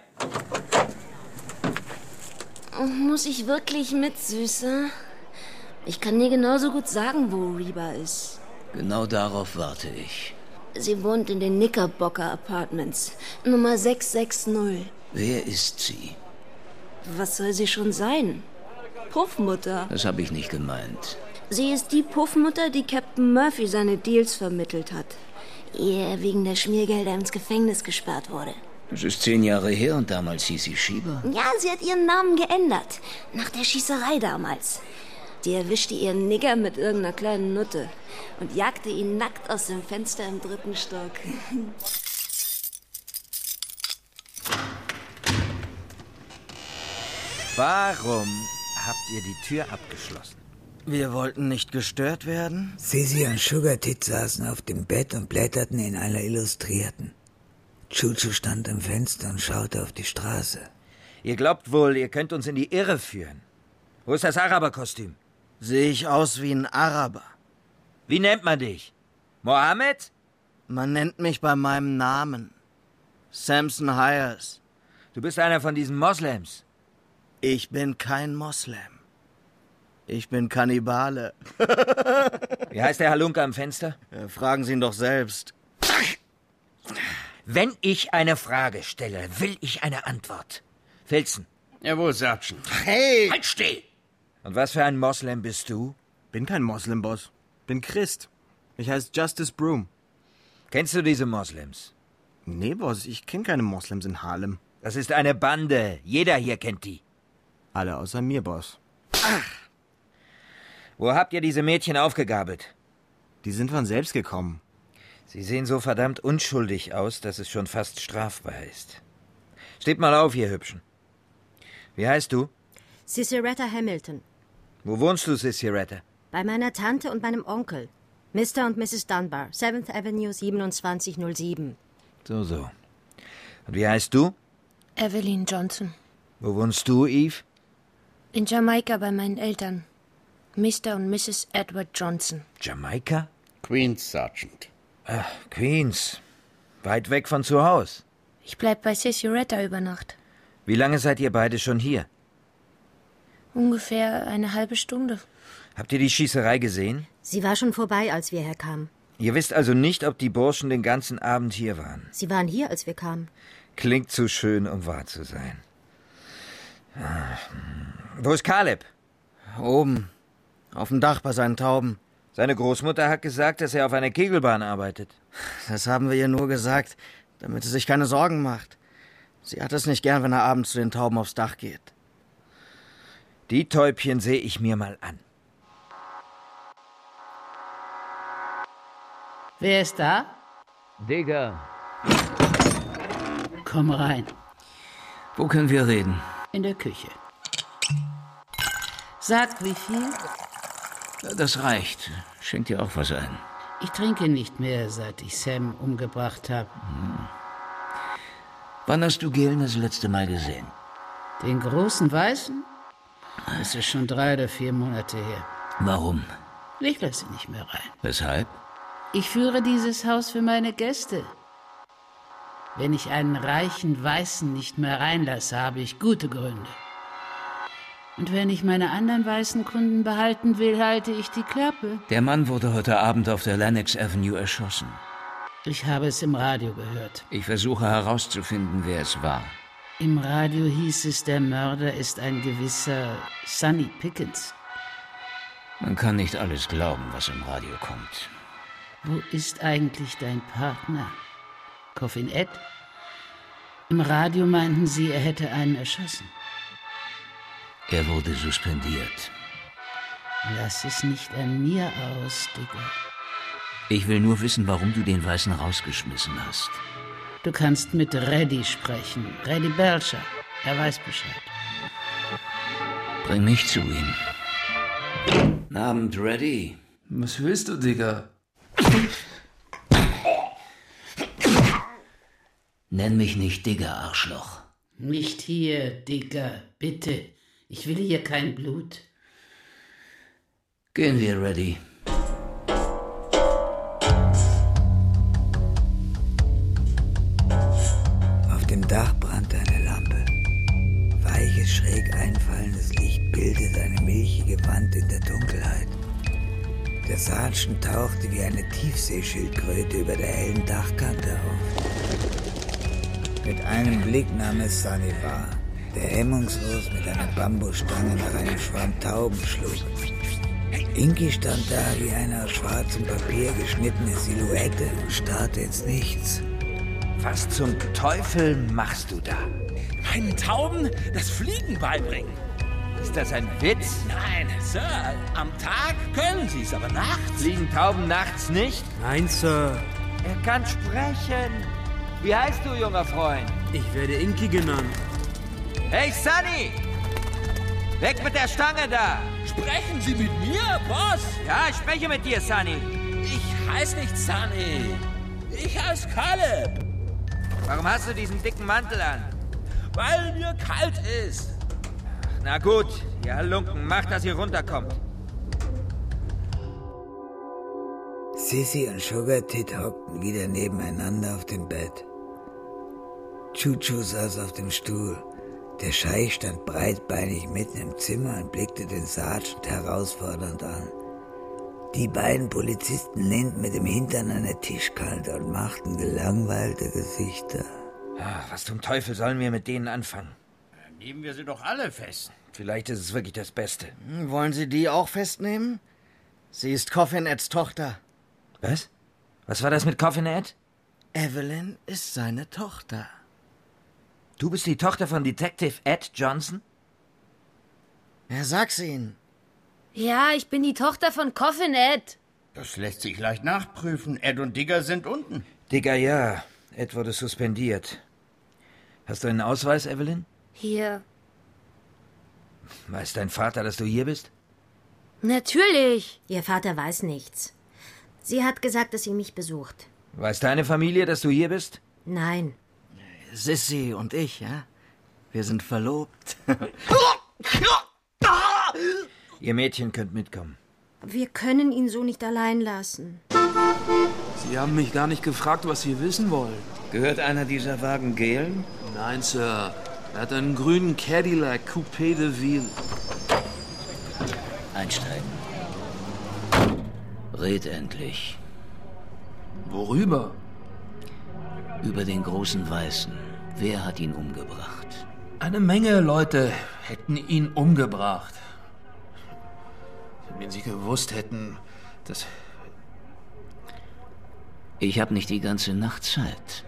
S1: Muss ich wirklich mit, Süße? Ich kann dir genauso gut sagen, wo Reba ist.
S14: Genau darauf warte ich.
S1: Sie wohnt in den Knickerbocker Apartments, Nummer sechs sechs null.
S14: Wer ist sie?
S1: Was soll sie schon sein? Puffmutter.
S14: Das habe ich nicht gemeint.
S1: Sie ist die Puffmutter, die Captain Murphy seine Deals vermittelt hat.
S21: ehe er wegen der Schmiergelder ins Gefängnis gesperrt wurde.
S10: Das ist zehn Jahre her und damals hieß sie Schieber.
S21: Ja, sie hat ihren Namen geändert. Nach der Schießerei damals. Die erwischte ihren Nigger mit irgendeiner kleinen Nutte und jagte ihn nackt aus dem Fenster im dritten Stock.
S14: Warum habt ihr die Tür abgeschlossen?
S13: Wir wollten nicht gestört werden.
S8: Sissy und Sugartit saßen auf dem Bett und blätterten in einer Illustrierten. Chuchu stand am Fenster und schaute auf die Straße.
S14: Ihr glaubt wohl, ihr könnt uns in die Irre führen. Wo ist das Araberkostüm?
S13: Sehe ich aus wie ein Araber?
S14: Wie nennt man dich? Mohammed?
S13: Man nennt mich bei meinem Namen. Samson Hires.
S14: Du bist einer von diesen Moslems.
S13: Ich bin kein Moslem. Ich bin Kannibale.
S14: Wie heißt der Halunke am Fenster?
S13: Ja, fragen Sie ihn doch selbst.
S14: Wenn ich eine Frage stelle, will ich eine Antwort. Filzen.
S20: Jawohl, Sergeant.
S13: Hey!
S14: Halt still! Und was für ein Moslem bist du?
S22: Bin kein Moslem, Boss. Bin Christ. Ich heiße Justice Broom.
S14: Kennst du diese Moslems?
S22: Nee, Boss, ich kenne keine Moslems in Harlem.
S14: Das ist eine Bande. Jeder hier kennt die.
S22: Alle außer mir, Boss.
S14: Ach. Wo habt ihr diese Mädchen aufgegabelt?
S22: Die sind von selbst gekommen.
S14: Sie sehen so verdammt unschuldig aus, dass es schon fast strafbar ist. Steht mal auf, ihr Hübschen. Wie heißt du?
S2: Cicieretta Hamilton.
S14: Wo wohnst du, Cicieretta?
S2: Bei meiner Tante und meinem Onkel. Mister und Misses Dunbar, seventh Avenue siebenundzwanzig null sieben.
S14: So, so. Und wie heißt du?
S1: Evelyn Johnson.
S14: Wo wohnst du, Eve?
S1: In Jamaika bei meinen Eltern. Mister und Misses Edward Johnson.
S14: Jamaika?
S20: Queens, Sergeant.
S14: Ach, Queens. Weit weg von zu Hause.
S1: Ich bleib bei Cicieretta über Nacht.
S14: Wie lange seid ihr beide schon hier?
S1: Ungefähr eine halbe Stunde.
S14: Habt ihr die Schießerei gesehen?
S2: Sie war schon vorbei, als wir herkamen.
S14: Ihr wisst also nicht, ob die Burschen den ganzen Abend hier waren?
S2: Sie waren hier, als wir kamen.
S14: Klingt zu schön, um wahr zu sein. Wo ist Caleb?
S13: Oben. Auf dem Dach bei seinen Tauben.
S14: Seine Großmutter hat gesagt, dass er auf einer Kegelbahn arbeitet.
S13: Das haben wir ihr nur gesagt, damit sie sich keine Sorgen macht. Sie hat es nicht gern, wenn er abends zu den Tauben aufs Dach geht.
S14: Die Täubchen sehe ich mir mal an.
S23: Wer ist da?
S10: Digger.
S23: Komm rein.
S10: Wo können wir reden?
S23: In der Küche. Sag, wie viel?
S10: Das reicht. Schenk dir auch was ein.
S23: Ich trinke nicht mehr, seit ich Sam umgebracht habe.
S10: Hm. Wann hast du Galen das letzte Mal gesehen?
S23: Den großen Weißen? Das ist schon drei oder vier Monate her.
S10: Warum?
S23: Ich lasse ihn nicht mehr rein.
S10: Weshalb?
S23: Ich führe dieses Haus für meine Gäste. Wenn ich einen reichen Weißen nicht mehr reinlasse, habe ich gute Gründe. Und wenn ich meine anderen weißen Kunden behalten will, halte ich die Klappe.
S10: Der Mann wurde heute Abend auf der Lenox Avenue erschossen.
S23: Ich habe es im Radio gehört.
S10: Ich versuche herauszufinden, wer es war.
S23: Im Radio hieß es, der Mörder ist ein gewisser Sonny Pickens.
S10: Man kann nicht alles glauben, was im Radio kommt.
S23: Wo ist eigentlich dein Partner? Coffin Ed? Im Radio meinten sie, er hätte einen erschossen.
S10: Er wurde suspendiert.
S23: Lass es nicht an mir aus, Digger.
S10: Ich will nur wissen, warum du den Weißen rausgeschmissen hast.
S23: Du kannst mit Reddy sprechen. Reddy Belcher. Er weiß Bescheid.
S10: Bring mich zu ihm. Guten Abend, Reddy.
S24: Was willst du, Digger?
S10: Nenn mich nicht Digger, Arschloch.
S23: Nicht hier, Digger. Bitte. Ich will hier kein Blut.
S10: Gehen wir, Reddy.
S8: Auf dem Dach brannte eine Lampe. Weiches, schräg einfallendes Licht bildete eine milchige Wand in der Dunkelheit. Der Sergeant tauchte wie eine Tiefseeschildkröte über der hellen Dachkante auf. Mit einem Blick nahm es Sonny wahr, der hemmungslos mit einer Bambusstange nach einem Schwarm Tauben schlug. Inky stand da wie eine aus schwarzem Papier geschnittene Silhouette und starrte ins Nichts.
S14: Was zum Teufel machst du da?
S4: Meinen Tauben das Fliegen beibringen.
S14: Ist das ein Witz?
S4: Nein, Sir. Am Tag können sie es, aber nachts?
S14: Fliegen Tauben nachts nicht?
S16: Nein, Sir.
S14: Er kann sprechen. Wie heißt du, junger Freund?
S16: Ich werde Inky genannt.
S14: Hey, Sonny! Weg mit der Stange da!
S4: Sprechen Sie mit mir, Boss?
S14: Ja, ich spreche mit dir, Sonny.
S4: Ich heiße nicht Sonny. Ich heiße Caleb.
S14: Warum hast du diesen dicken Mantel an?
S4: Weil mir kalt ist.
S14: Na gut, ihr Halunken, macht, dass ihr runterkommt.
S8: Sissy und Sugartit hockten wieder nebeneinander auf dem Bett. Chuchu saß auf dem Stuhl. Der Scheich stand breitbeinig mitten im Zimmer und blickte den Sergeant herausfordernd an. Die beiden Polizisten lehnten mit dem Hintern an der Tischkante und machten gelangweilte Gesichter.
S14: Ja, was zum Teufel sollen wir mit denen anfangen?
S20: Nehmen wir sie doch alle fest.
S14: Vielleicht ist es wirklich das Beste.
S13: Wollen Sie die auch festnehmen? Sie ist Coffin Eds Tochter.
S14: Was? Was war das mit Coffin Ed?
S13: Evelyn ist seine Tochter.
S14: Du bist die Tochter von Detective Ed Johnson?
S13: Ja, sag's ihnen.
S2: Ja, ich bin die Tochter von Coffin Ed.
S20: Das lässt sich leicht nachprüfen. Ed und Digger sind unten.
S14: Digger, ja. Ed wurde suspendiert. Hast du einen Ausweis, Evelyn?
S2: Hier.
S14: Weiß dein Vater, dass du hier bist?
S2: Natürlich. Ihr Vater weiß nichts. Sie hat gesagt, dass sie mich besucht.
S14: Weiß deine Familie, dass du hier bist?
S2: Nein.
S13: Sissy und ich, ja? Wir sind verlobt.
S14: Ihr Mädchen könnt mitkommen.
S2: Wir können ihn so nicht allein lassen.
S24: Sie haben mich gar nicht gefragt, was Sie wissen wollen.
S10: Gehört einer dieser Wagen Galen?
S24: Nein, Sir. Er hat einen grünen Cadillac Coupé de Ville.
S10: Einsteigen. Red endlich.
S24: Worüber?
S10: Über den großen Weißen. Wer hat ihn umgebracht?
S24: Eine Menge Leute hätten ihn umgebracht. Wenn sie gewusst hätten, dass...
S10: Ich habe nicht die ganze Nacht Zeit.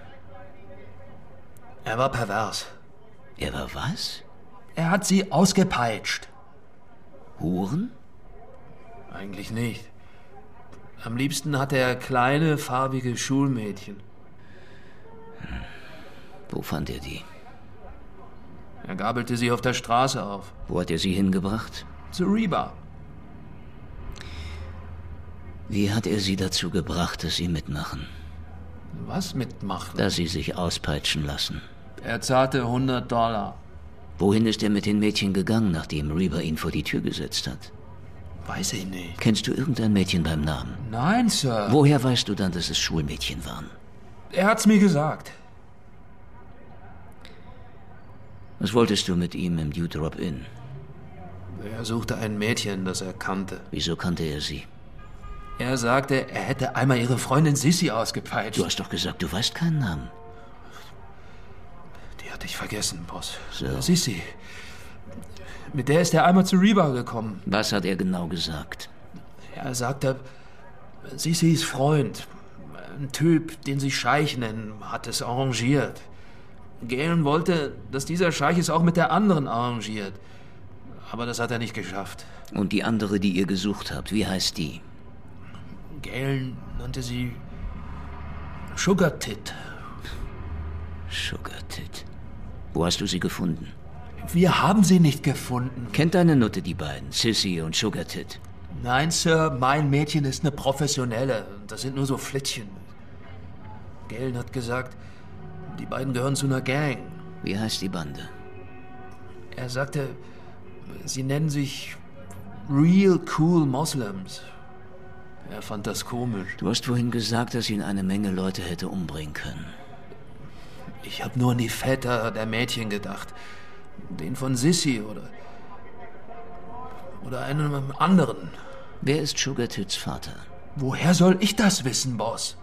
S24: Er war pervers.
S10: Er war was?
S24: Er hat sie ausgepeitscht.
S10: Huren?
S24: Eigentlich nicht. Am liebsten hatte er kleine, farbige Schulmädchen.
S10: Hm. Wo fand er die?
S24: Er gabelte sie auf der Straße auf.
S10: Wo hat er sie hingebracht?
S24: Zu Reba.
S10: Wie hat er sie dazu gebracht, dass sie mitmachen?
S24: Was mitmachen?
S10: Dass sie sich auspeitschen lassen.
S24: Er zahlte hundert Dollar.
S10: Wohin ist er mit den Mädchen gegangen, nachdem Reba ihn vor die Tür gesetzt hat?
S24: Weiß ich nicht.
S10: Kennst du irgendein Mädchen beim Namen?
S24: Nein, Sir.
S10: Woher weißt du dann, dass es Schulmädchen waren?
S24: Er hat's mir gesagt.
S10: Was wolltest du mit ihm im Dewdrop Inn?
S24: Er suchte ein Mädchen, das er kannte.
S10: Wieso kannte er sie?
S24: Er sagte, er hätte einmal ihre Freundin Sissy ausgepeitscht.
S10: Du hast doch gesagt, du weißt keinen Namen.
S24: Die hatte ich vergessen, Boss.
S10: So.
S24: Sissy. Mit der ist er einmal zu Reba gekommen.
S10: Was hat er genau gesagt?
S24: Er sagte, Sissys Freund, ein Typ, den sie Scheich nennen, hat es arrangiert. Galen wollte, dass dieser Scheich es auch mit der anderen arrangiert. Aber das hat er nicht geschafft.
S10: Und die andere, die ihr gesucht habt, wie heißt die?
S24: Galen nannte sie Sugartit.
S10: Sugartit. Wo hast du sie gefunden?
S24: Wir haben sie nicht gefunden.
S10: Kennt deine Nutte die beiden, Sissy und Sugartit?
S24: Nein, Sir, mein Mädchen ist eine Professionelle. Das sind nur so Flittchen. Galen hat gesagt, die beiden gehören zu einer Gang.
S10: Wie heißt die Bande?
S24: Er sagte, sie nennen sich Real Cool Moslems. Er fand das komisch.
S10: Du hast vorhin gesagt, dass ihn eine Menge Leute hätte umbringen können.
S24: Ich habe nur an die Väter der Mädchen gedacht. Den von Sissy oder... oder einem anderen.
S10: Wer ist Sugartits Vater?
S24: Woher soll ich das wissen, Boss?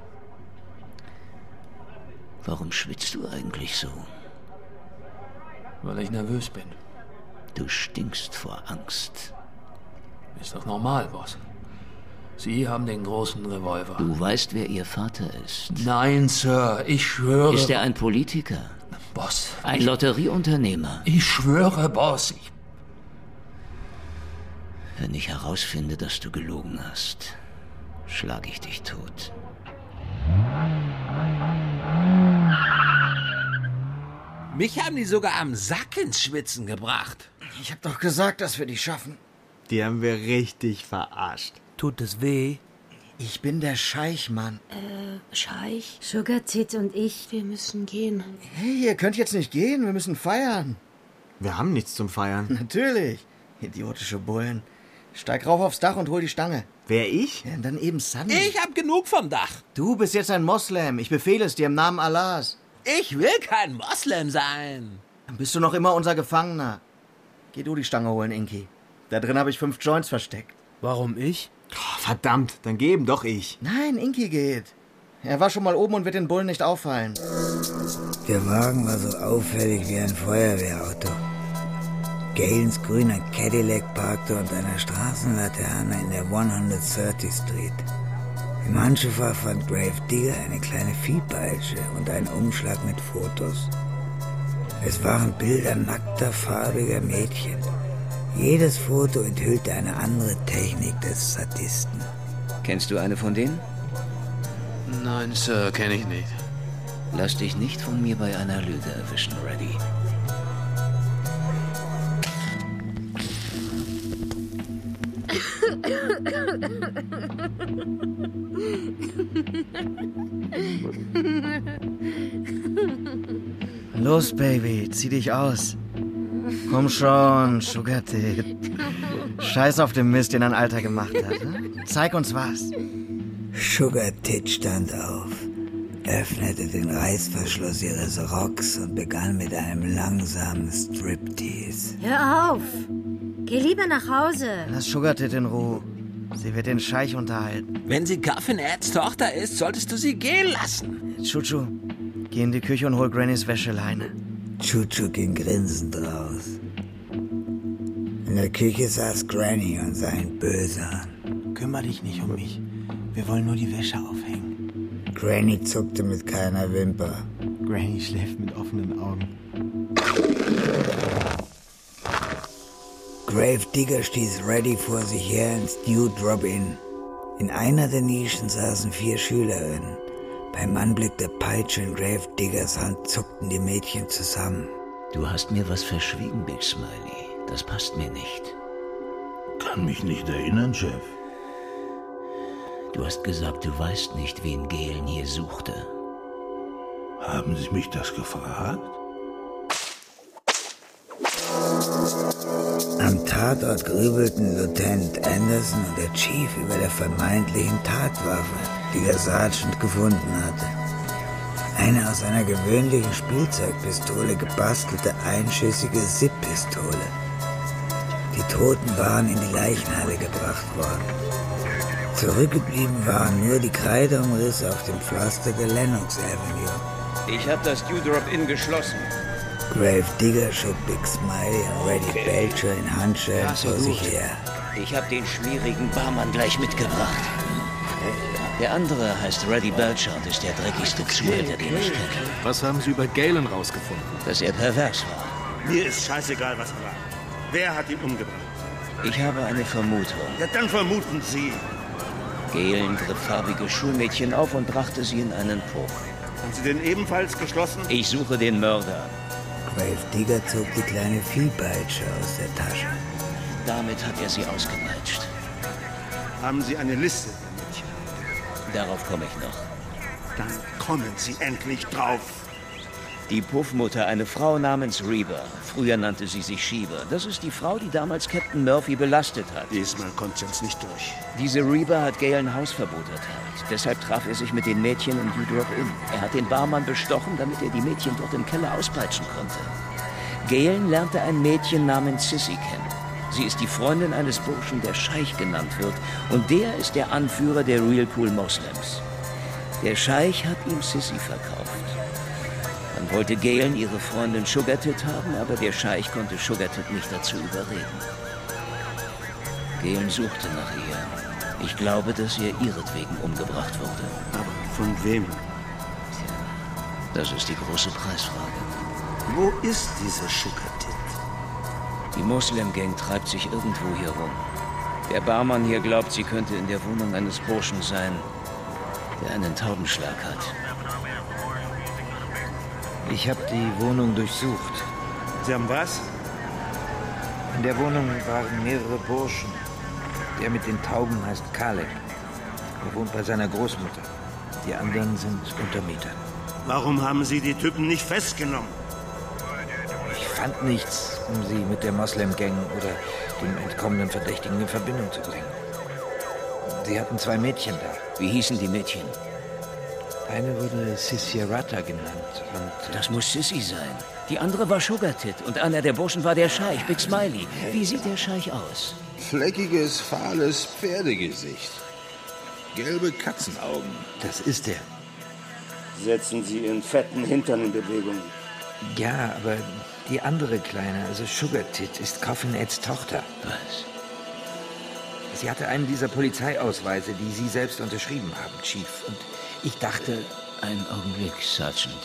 S10: Warum schwitzt du eigentlich so?
S24: Weil ich nervös bin.
S10: Du stinkst vor Angst.
S24: Ist doch normal, Boss. Sie haben den großen Revolver.
S10: Du weißt, wer Ihr Vater ist?
S24: Nein, Sir, ich schwöre...
S10: Ist er ein Politiker?
S24: Boss.
S10: Ein Lotterieunternehmer?
S24: Ich schwöre, Boss. Ich...
S10: Wenn ich herausfinde, dass du gelogen hast, schlage ich dich tot.
S4: Mich haben die sogar am Sack ins Schwitzen gebracht.
S13: Ich hab doch gesagt, dass wir die schaffen.
S22: Die haben wir richtig verarscht.
S16: Tut es weh?
S13: Ich bin der Scheich, Mann.
S1: Äh, Scheich?
S2: Sugartit und ich.
S1: Wir müssen gehen.
S13: Hey, ihr könnt jetzt nicht gehen, wir müssen feiern.
S22: Wir haben nichts zum Feiern.
S13: Natürlich. Idiotische Bullen. Steig rauf aufs Dach und hol die Stange.
S22: Wer, ich?
S13: Ja, dann eben Sunny.
S4: Ich hab genug vom Dach.
S13: Du bist jetzt ein Moslem. Ich befehle es dir im Namen Allahs.
S4: Ich will kein Moslem sein.
S13: Dann bist du noch immer unser Gefangener. Geh du die Stange holen, Inky. Da drin habe ich fünf Joints versteckt.
S16: Warum ich?
S22: Oh, verdammt, dann geben doch ich.
S13: Nein, Inky geht. Er war schon mal oben und wird den Bullen nicht auffallen.
S8: Der Wagen war so auffällig wie ein Feuerwehrauto. Galens grüner Cadillac parkte unter einer Straßenlaterne in der hundertdreißigste Street. Im Handschuhfach fand Grave Digger eine kleine Viehpeitsche und einen Umschlag mit Fotos. Es waren Bilder nackter, farbiger Mädchen. Jedes Foto enthüllte eine andere Technik des Sadisten.
S10: Kennst du eine von denen?
S24: Nein, Sir, kenne ich nicht.
S10: Lass dich nicht von mir bei einer Lüge erwischen, Reddy.
S13: Los, Baby, zieh dich aus. Komm schon, Sugartit. Scheiß auf den Mist, den dein Alter gemacht hat. Ne? Zeig uns was.
S8: Sugartit stand auf, öffnete den Reißverschluss ihres Rocks und begann mit einem langsamen Striptease.
S2: Hör auf! Geh lieber nach Hause.
S13: Lass Sugartit in Ruhe. Sie wird den Scheich unterhalten.
S4: Wenn sie Coffin Ads Tochter ist, solltest du sie gehen lassen.
S13: Chuchu, geh in die Küche und hol Grannys Wäscheleine.
S8: Chuchu ging grinsend raus. In der Küche saß Granny und sah ihn böse an.
S11: Kümmer dich nicht um mich. Wir wollen nur die Wäsche aufhängen.
S8: Granny zuckte mit keiner Wimper.
S11: Granny schläft mit offenen Augen.
S8: Grave Digger stieß Reddy vor sich her ins Dew Drop-In. In einer der Nischen saßen vier Schülerinnen. Beim Anblick der Peitsche in Grave Diggers Hand zuckten die Mädchen zusammen.
S10: Du hast mir was verschwiegen, Big Smiley. Das passt mir nicht.
S18: Kann mich nicht erinnern, Chef.
S10: Du hast gesagt, du weißt nicht, wen Galen hier suchte.
S18: Haben Sie mich das gefragt?
S8: Am Tatort grübelten Lieutenant Anderson und der Chief über der vermeintlichen Tatwaffe, die der Sergeant gefunden hatte. Eine aus einer gewöhnlichen Spielzeugpistole gebastelte einschüssige Zip-Pistole. Die Toten waren in die Leichenhalle gebracht worden. Zurückgeblieben waren nur die Kreideumrisse auf dem Pflaster der Lennox Avenue.
S10: Ich habe das Dewdrop-In geschlossen.
S8: Grave Digger schob Big Smiley und Reddy
S10: Okay.
S8: Belcher in Handschellen
S10: Ja, so
S8: vor sich
S10: gut.
S8: her.
S10: Ich habe den schmierigen Barmann gleich mitgebracht. Der andere heißt Reddy Belcher und ist der dreckigste Zuhälter, den ich kenne.
S6: Was haben Sie über Galen rausgefunden?
S10: Dass er pervers war.
S12: Mir ist scheißegal, was er war. Wer hat ihn umgebracht?
S10: Ich habe eine Vermutung.
S12: Ja, dann vermuten Sie.
S10: Galen griff farbige Schulmädchen auf und brachte sie in einen Puff.
S12: Haben Sie den ebenfalls geschlossen?
S10: Ich suche den Mörder.
S8: Grave Digger zog die kleine Viehpeitsche aus der Tasche.
S10: Damit hat er sie ausgepeitscht.
S12: Haben Sie eine Liste der Mädchen?
S10: Darauf komme ich noch.
S12: Dann kommen Sie endlich drauf.
S10: Die Puffmutter, eine Frau namens Reba. Früher nannte sie sich Sheba. Das ist die Frau, die damals Captain Murphy belastet hat.
S12: Diesmal kommt jetzt nicht durch.
S10: Diese Reba hat Galen Hausverbot erteilt. Deshalb traf er sich mit den Mädchen im Dewdrop-In. Er hat den Barmann bestochen, damit er die Mädchen dort im Keller auspeitschen konnte. Galen lernte ein Mädchen namens Sissy kennen. Sie ist die Freundin eines Burschen, der Scheich genannt wird. Und der ist der Anführer der Real Cool Moslems. Der Scheich hat ihm Sissy verkauft. Man wollte Galen ihre Freundin Sugartit haben, aber der Scheich konnte Sugartit nicht dazu überreden. Galen suchte nach ihr. Ich glaube, dass ihr ihretwegen umgebracht wurde.
S11: Aber von wem?
S10: Das ist die große Preisfrage.
S11: Wo ist diese Schukatit?
S10: Die Moslem-Gang treibt sich irgendwo hier rum. Der Barmann hier glaubt, sie könnte in der Wohnung eines Burschen sein, der einen Taubenschlag hat.
S14: Ich habe die Wohnung durchsucht.
S11: Sie haben was?
S14: In der Wohnung waren mehrere Burschen. Der mit den Tauben heißt Kaleb. Er wohnt bei seiner Großmutter. Die anderen sind Untermieter.
S11: Warum haben Sie die Typen nicht festgenommen?
S14: Ich fand nichts, um sie mit der Moslem-Gang oder dem entkommenen Verdächtigen in Verbindung zu bringen. Sie hatten zwei Mädchen da.
S10: Wie hießen die Mädchen?
S14: Eine wurde Sissy Rata genannt. Und
S10: das muss Sissy sein. Die andere war Sugartit und einer der Burschen war der Scheich, Big Smiley. Wie sieht der Scheich aus?
S18: Fleckiges, fahles Pferdegesicht. Gelbe Katzenaugen.
S14: Das ist er.
S11: Setzen Sie Ihren fetten Hintern in Bewegung.
S14: Ja, aber die andere Kleine, also Sugartit, ist Coffin Eds Tochter.
S10: Was?
S14: Sie hatte einen dieser Polizeiausweise, die Sie selbst unterschrieben haben, Chief. Und ich dachte...
S10: Einen Augenblick, Sergeant.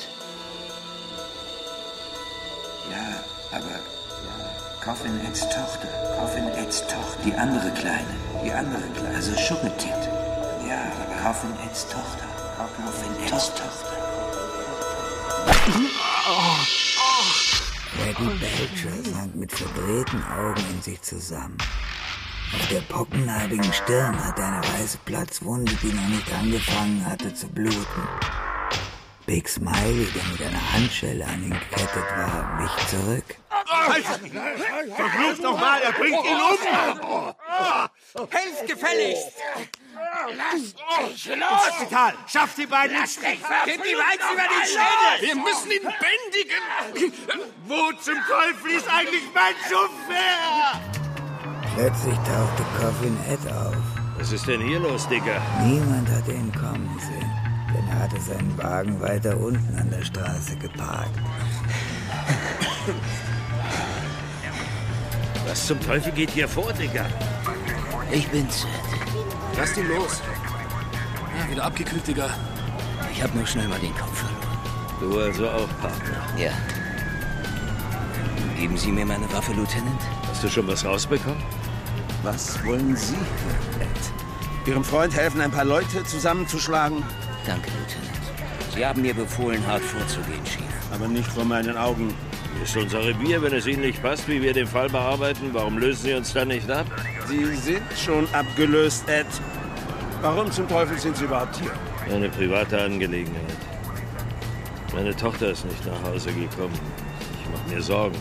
S14: Ja, aber... Ja, Coffin Eds Tochter. Coffin Eds Tochter. Die andere Kleine. Die andere Kleine. Also Sugartit. Ja, aber... Coffin Eds Tochter. Coffin Eds Tochter.
S8: Eddie Belcher sank mit verdrehten Augen in sich zusammen. Auf der pockennarbigen Stirn hatte eine weiße Platzwunde, die noch nicht angefangen hatte zu bluten. Big Smiley, der mit einer Handschelle an ihn gekettet war, wich zurück.
S12: Verflucht nochmal, er bringt ihn um!
S4: Helft gefälligst!
S12: Lass mich los! Spital, schafft die beiden ins Stich!
S4: Gib die Walz über den Schädel!
S12: Wir müssen ihn bändigen! Wo zum Teufel ist eigentlich mein Chauffeur?
S8: Plötzlich tauchte Coffin Ed auf.
S9: Was ist denn hier los, Digga?
S8: Niemand hatte ihn kommen sehen, denn er hatte seinen Wagen weiter unten an der Straße geparkt.
S9: Was zum Teufel geht hier vor, Digga?
S10: Ich bin's.
S6: Lass ihn los. Ja, wieder abgekühlt, Digga.
S10: Ich hab nur schnell mal den Kopf verloren.
S9: Du also auch, Partner?
S10: Ja. Geben Sie mir meine Waffe, Lieutenant?
S9: Hast du schon was rausbekommen?
S11: Was wollen Sie, Herr Ed? Ihrem Freund helfen, ein paar Leute zusammenzuschlagen?
S10: Danke, Lieutenant. Sie haben mir befohlen, hart vorzugehen, Chief.
S11: Aber nicht vor meinen Augen.
S9: Ist unser Revier, wenn es Ihnen nicht passt, wie wir den Fall bearbeiten. Warum lösen Sie uns dann nicht ab?
S11: Sie sind schon abgelöst, Ed. Warum zum Teufel sind Sie überhaupt hier?
S9: Eine private Angelegenheit. Meine Tochter ist nicht nach Hause gekommen. Ich mache mir Sorgen.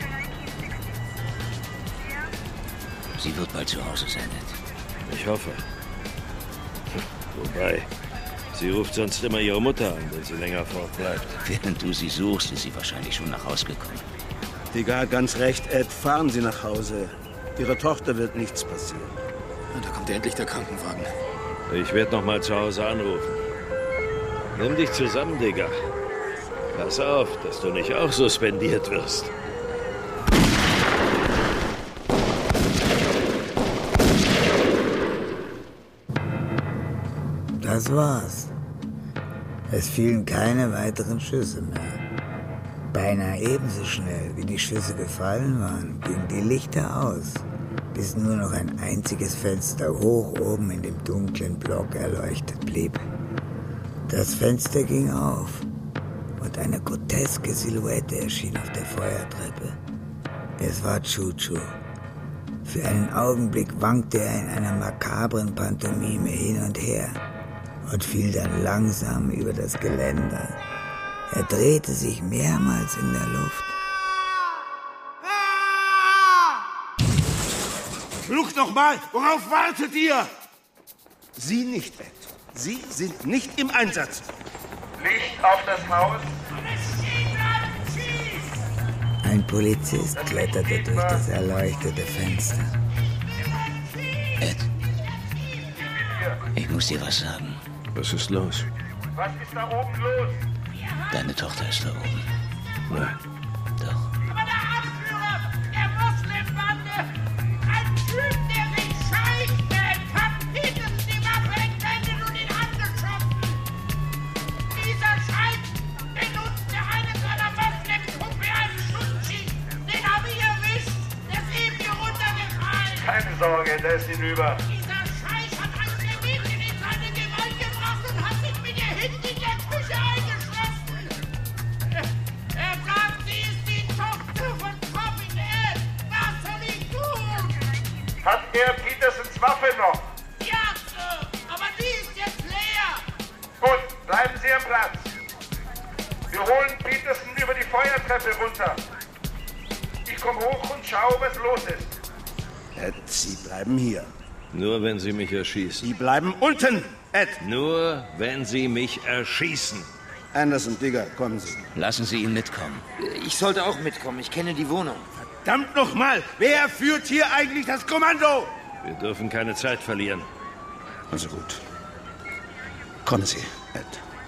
S10: Sie wird bald zu Hause sein, Ed.
S9: Ich hoffe. Wobei, sie ruft sonst immer ihre Mutter an, wenn sie länger fortbleibt.
S10: Während du sie suchst, ist sie wahrscheinlich schon nach Hause gekommen.
S11: Digga, ganz recht, Ed. Fahren Sie nach Hause. Ihrer Tochter wird nichts passieren.
S6: Ja, da kommt ja endlich der Krankenwagen.
S9: Ich werde noch mal zu Hause anrufen. Nimm dich zusammen, Digga. Pass auf, dass du nicht auch suspendiert wirst.
S8: Das war's. Es fielen keine weiteren Schüsse mehr. Beinahe ebenso schnell, wie die Schüsse gefallen waren, gingen die Lichter aus, bis nur noch ein einziges Fenster hoch oben in dem dunklen Block erleuchtet blieb. Das Fenster ging auf und eine groteske Silhouette erschien auf der Feuertreppe. Es war Chuchu. Für einen Augenblick wankte er in einer makabren Pantomime hin und her und fiel dann langsam über das Geländer. Er drehte sich mehrmals in der Luft.
S12: Flucht noch mal! Worauf wartet ihr? Sie nicht, Ed. Sie sind nicht im Einsatz.
S3: Licht auf das Haus.
S8: Ein Polizist kletterte durch das erleuchtete Fenster.
S10: Ed, ich muss dir was sagen.
S9: Was ist los?
S3: Was ist da oben los?
S10: Deine Tochter ist da oben.
S9: Nein.
S10: Doch.
S3: Aber der Anführer der Moslembande! Ein Typ, der sich Keine Sorge, der ist hinüber.
S5: Dieser Scheiß hat eines der Mädchen in seine Gewalt gebracht und hat sich mit ihr hinten in der Küche eingeschlossen. Er sagt, sie ist die Tochter von Coffin Ed. Was soll ich tun?
S3: Hat er Petersens Waffe noch?
S5: Ja, Sir, aber die ist jetzt leer.
S3: Gut, bleiben Sie am Platz. Wir holen Petersen über die Feuertreppe runter. Ich komme hoch und schaue, was los ist.
S12: Ed, Sie bleiben hier.
S9: Nur wenn Sie mich erschießen.
S12: Sie bleiben unten, Ed.
S9: Nur wenn Sie mich erschießen.
S12: Anderson, Digger, kommen Sie.
S10: Lassen Sie ihn mitkommen. Ich sollte auch mitkommen. Ich kenne die Wohnung.
S12: Verdammt nochmal! Wer führt hier eigentlich das Kommando?
S9: Wir dürfen keine Zeit verlieren.
S12: Also gut. Kommen Sie, Ed.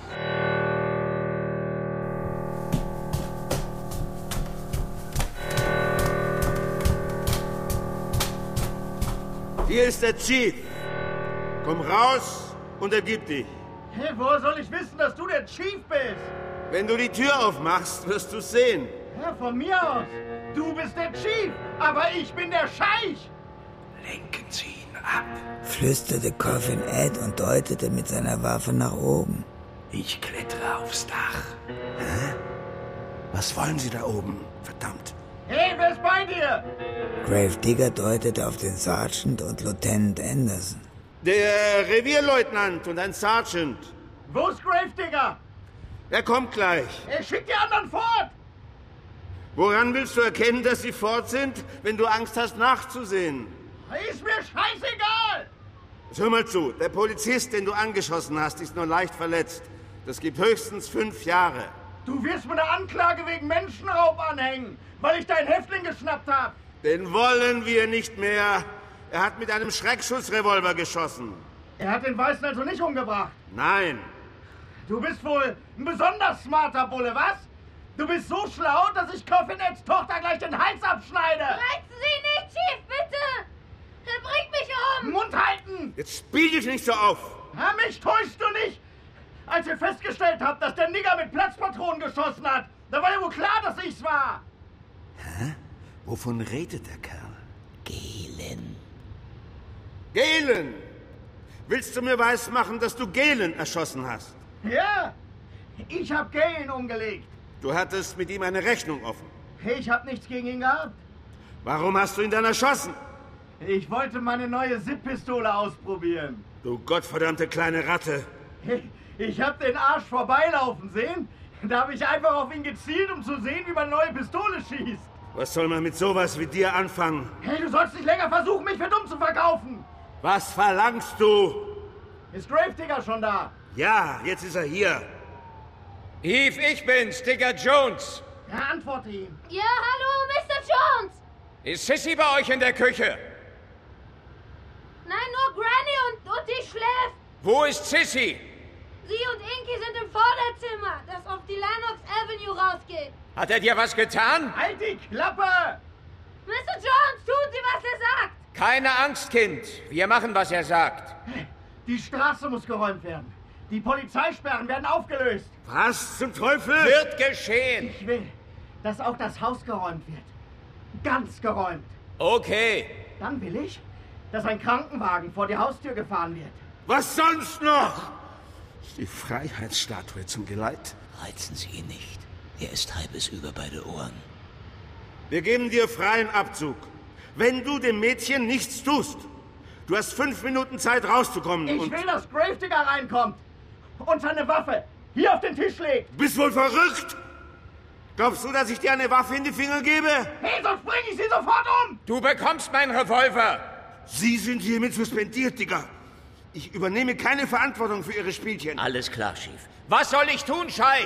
S12: Hier ist der Chief. Komm raus und ergib dich.
S20: Hey, woher soll ich wissen, dass du der Chief bist?
S12: Wenn du die Tür aufmachst, wirst du sehen.
S20: Ja, von mir aus. Du bist der Chief, aber ich bin der Scheich.
S12: Lenken Sie ihn ab.
S8: Flüsterte Coffin Ed und deutete mit seiner Waffe nach oben.
S12: Ich klettere aufs Dach. Hä? Was wollen Sie da oben? Verdammt.
S20: Hey, wer ist bei dir?
S8: Grave Digger deutete auf den Sergeant und Lieutenant Anderson.
S12: Der Revierleutnant und ein Sergeant.
S20: Wo ist Grave Digger?
S12: Er kommt gleich.
S20: Er schickt die anderen fort.
S12: Woran willst du erkennen, dass sie fort sind, wenn du Angst hast, nachzusehen?
S20: Ist mir scheißegal.
S12: Hör mal zu, der Polizist, den du angeschossen hast, ist nur leicht verletzt. Das gibt höchstens fünf Jahre.
S20: Du wirst mir eine Anklage wegen Menschenraub anhängen, weil ich deinen Häftling geschnappt habe.
S12: Den wollen wir nicht mehr. Er hat mit einem Schreckschussrevolver geschossen.
S20: Er hat den Weißen also nicht umgebracht?
S12: Nein.
S20: Du bist wohl ein besonders smarter Bulle, was? Du bist so schlau, dass ich Coffin Eds Tochter gleich den Hals abschneide.
S1: Reizen Sie nicht, Chief, bitte! Er bringt mich um!
S20: Mund halten!
S12: Jetzt spiel dich nicht so auf!
S20: Ja, mich täuschst du nicht! Als ihr festgestellt habt, dass der Nigger mit Platzpatronen geschossen hat, da war ja wohl klar, dass ich's war.
S12: Hä? Wovon redet der Kerl?
S8: Gehlen.
S12: Gehlen! Willst du mir weismachen, dass du Gehlen erschossen hast?
S20: Ja, ich hab Gehlen umgelegt.
S12: Du hattest mit ihm eine Rechnung offen.
S20: Ich hab nichts gegen ihn gehabt.
S12: Warum hast du ihn dann erschossen?
S20: Ich wollte meine neue Zip-Pistole ausprobieren.
S12: Du gottverdammte kleine Ratte.
S20: Ich hab den Arsch vorbeilaufen sehen. Da habe ich einfach auf ihn gezielt, um zu sehen, wie man eine neue Pistole schießt.
S12: Was soll man mit sowas wie dir anfangen?
S20: Hey, du sollst nicht länger versuchen, mich für dumm zu verkaufen.
S12: Was verlangst du?
S20: Ist Grave Digger schon da?
S12: Ja, jetzt ist er hier.
S10: Eve, ich bin's, Digger Jones.
S20: Ja, antworte ihm.
S1: Ja, hallo, Mister Jones.
S10: Ist Sissy bei euch in der Küche?
S1: Nein, nur Granny und, und die schläft.
S10: Wo ist Sissy?
S1: Sie und Inky sind im Vorderzimmer, das auf die Lennox Avenue rausgeht.
S10: Hat er dir was getan?
S20: Halt die Klappe!
S1: Mister Jones, tun Sie, was er sagt.
S10: Keine Angst, Kind. Wir machen, was er sagt.
S20: Die Straße muss geräumt werden. Die Polizeisperren werden aufgelöst.
S12: Was zum Teufel?
S10: Wird geschehen.
S20: Ich will, dass auch das Haus geräumt wird. Ganz geräumt.
S10: Okay.
S20: Dann will ich, dass ein Krankenwagen vor die Haustür gefahren wird.
S12: Was sonst noch? Die Freiheitsstatue zum Geleit.
S14: Reizen Sie ihn nicht. Er ist halb bis über beide Ohren.
S12: Wir geben dir freien Abzug. Wenn du dem Mädchen nichts tust. Du hast fünf Minuten Zeit rauszukommen.
S20: Ich
S12: und
S20: will, dass Grave Digger reinkommt und seine Waffe hier auf den Tisch legt.
S12: Bist wohl verrückt? Glaubst du, dass ich dir eine Waffe in die Finger gebe?
S20: Hey, sonst bringe ich sie sofort um!
S10: Du bekommst meinen Revolver.
S12: Sie sind hiermit suspendiert, Digger. Ich übernehme keine Verantwortung für Ihre Spielchen.
S10: Alles klar, Chief. Was soll ich tun, Scheich?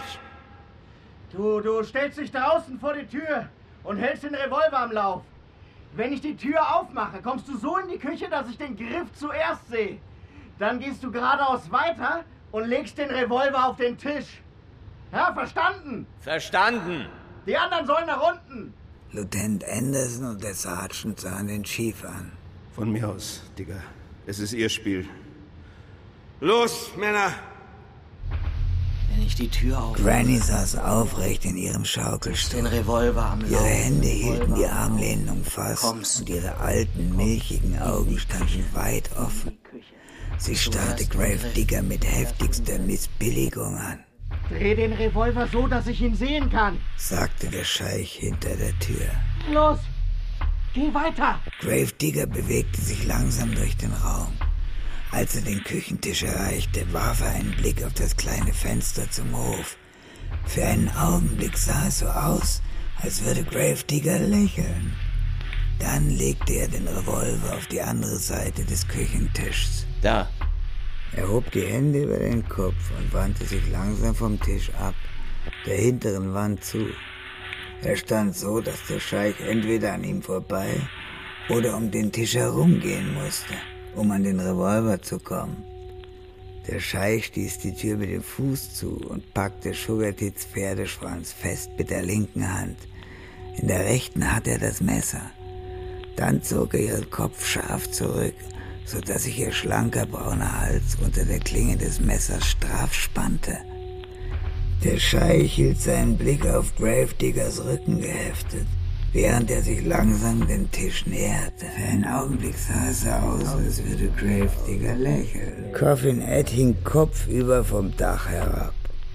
S20: Du, du stellst dich draußen vor die Tür und hältst den Revolver am Lauf. Wenn ich die Tür aufmache, kommst du so in die Küche, dass ich den Griff zuerst sehe. Dann gehst du geradeaus weiter und legst den Revolver auf den Tisch. Ja, verstanden?
S10: Verstanden.
S20: Die anderen sollen nach unten.
S8: Lieutenant Anderson und der Sergeant sahen den Chief an.
S12: Von mir aus, Digger. Es ist Ihr Spiel. Los, Männer!
S11: Wenn ich die Tür auf...
S8: Granny saß aufrecht in ihrem Schaukelstuhl.
S11: Den Revolver am Lauf.
S8: Ihre Hände hielten die Armlehnen umfasst und ihre alten, milchigen Augen standen weit offen. Sie starrte Gravedigger mit heftigster Missbilligung an.
S20: Dreh den Revolver so, dass ich ihn sehen kann,
S8: sagte der Scheich hinter der Tür.
S20: Los, geh weiter!
S8: Gravedigger bewegte sich langsam durch den Raum. Als er den Küchentisch erreichte, warf er einen Blick auf das kleine Fenster zum Hof. Für einen Augenblick sah es so aus, als würde Gravedigger lächeln. Dann legte er den Revolver auf die andere Seite des Küchentischs.
S10: Da.
S8: Er hob die Hände über den Kopf und wandte sich langsam vom Tisch ab, der hinteren Wand zu. Er stand so, dass der Scheich entweder an ihm vorbei oder um den Tisch herumgehen musste, um an den Revolver zu kommen. Der Scheich stieß die Tür mit dem Fuß zu und packte Sugartits Pferdeschwanz fest mit der linken Hand. In der rechten hatte er das Messer. Dann zog er ihren Kopf scharf zurück, so dass sich ihr schlanker brauner Hals unter der Klinge des Messers straff spannte. Der Scheich hielt seinen Blick auf Gravediggers Rücken geheftet, während er sich langsam dem Tisch näherte. Für einen Augenblick sah es aus, als würde Gravedigger lächeln. Coffin Ed hing kopfüber vom Dach herab.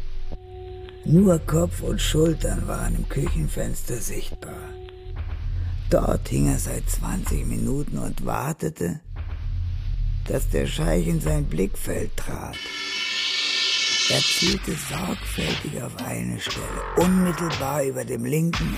S8: Nur Kopf und Schultern waren im Küchenfenster sichtbar. Dort hing er seit zwanzig Minuten und wartete, dass der Scheich in sein Blickfeld trat. Er zielte sorgfältig auf eine Stelle, unmittelbar über dem linken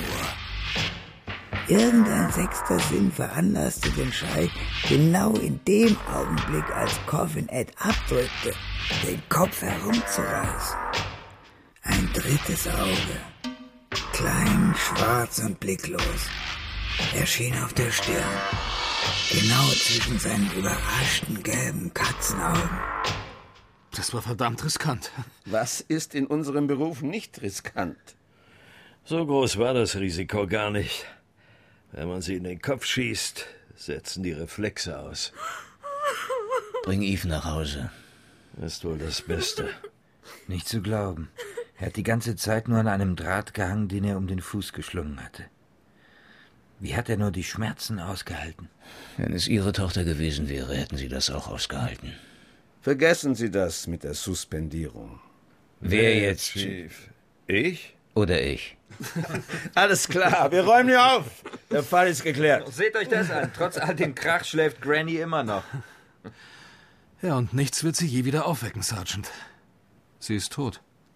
S8: Ohr. Irgendein sechster Sinn veranlasste den Scheich, genau in dem Augenblick, als Coffin Ed abdrückte, den Kopf herumzureißen. Ein drittes Auge, klein, schwarz und blicklos, erschien auf der Stirn, genau zwischen seinen überraschten gelben Katzenaugen.
S6: Das war verdammt riskant.
S9: Was ist in unserem Beruf nicht riskant? So groß war das Risiko gar nicht. Wenn man sie in den Kopf schießt, setzen die Reflexe aus.
S10: Bring Eve nach Hause.
S9: Ist wohl das Beste.
S10: Nicht zu glauben. Er hat die ganze Zeit nur an einem Draht gehangen, den er um den Fuß geschlungen hatte. Wie hat er nur die Schmerzen ausgehalten?
S7: Wenn es Ihre Tochter gewesen wäre, hätten Sie das auch ausgehalten.
S12: Vergessen Sie das mit der Suspendierung.
S10: Wer jetzt,
S12: Chief? Ich?
S10: Oder ich?
S13: Alles klar, wir räumen hier auf. Der Fall ist geklärt. Seht euch das an. Trotz all dem Krach schläft Granny immer noch.
S6: Ja, und nichts wird sie je wieder aufwecken, Sergeant. Sie ist tot.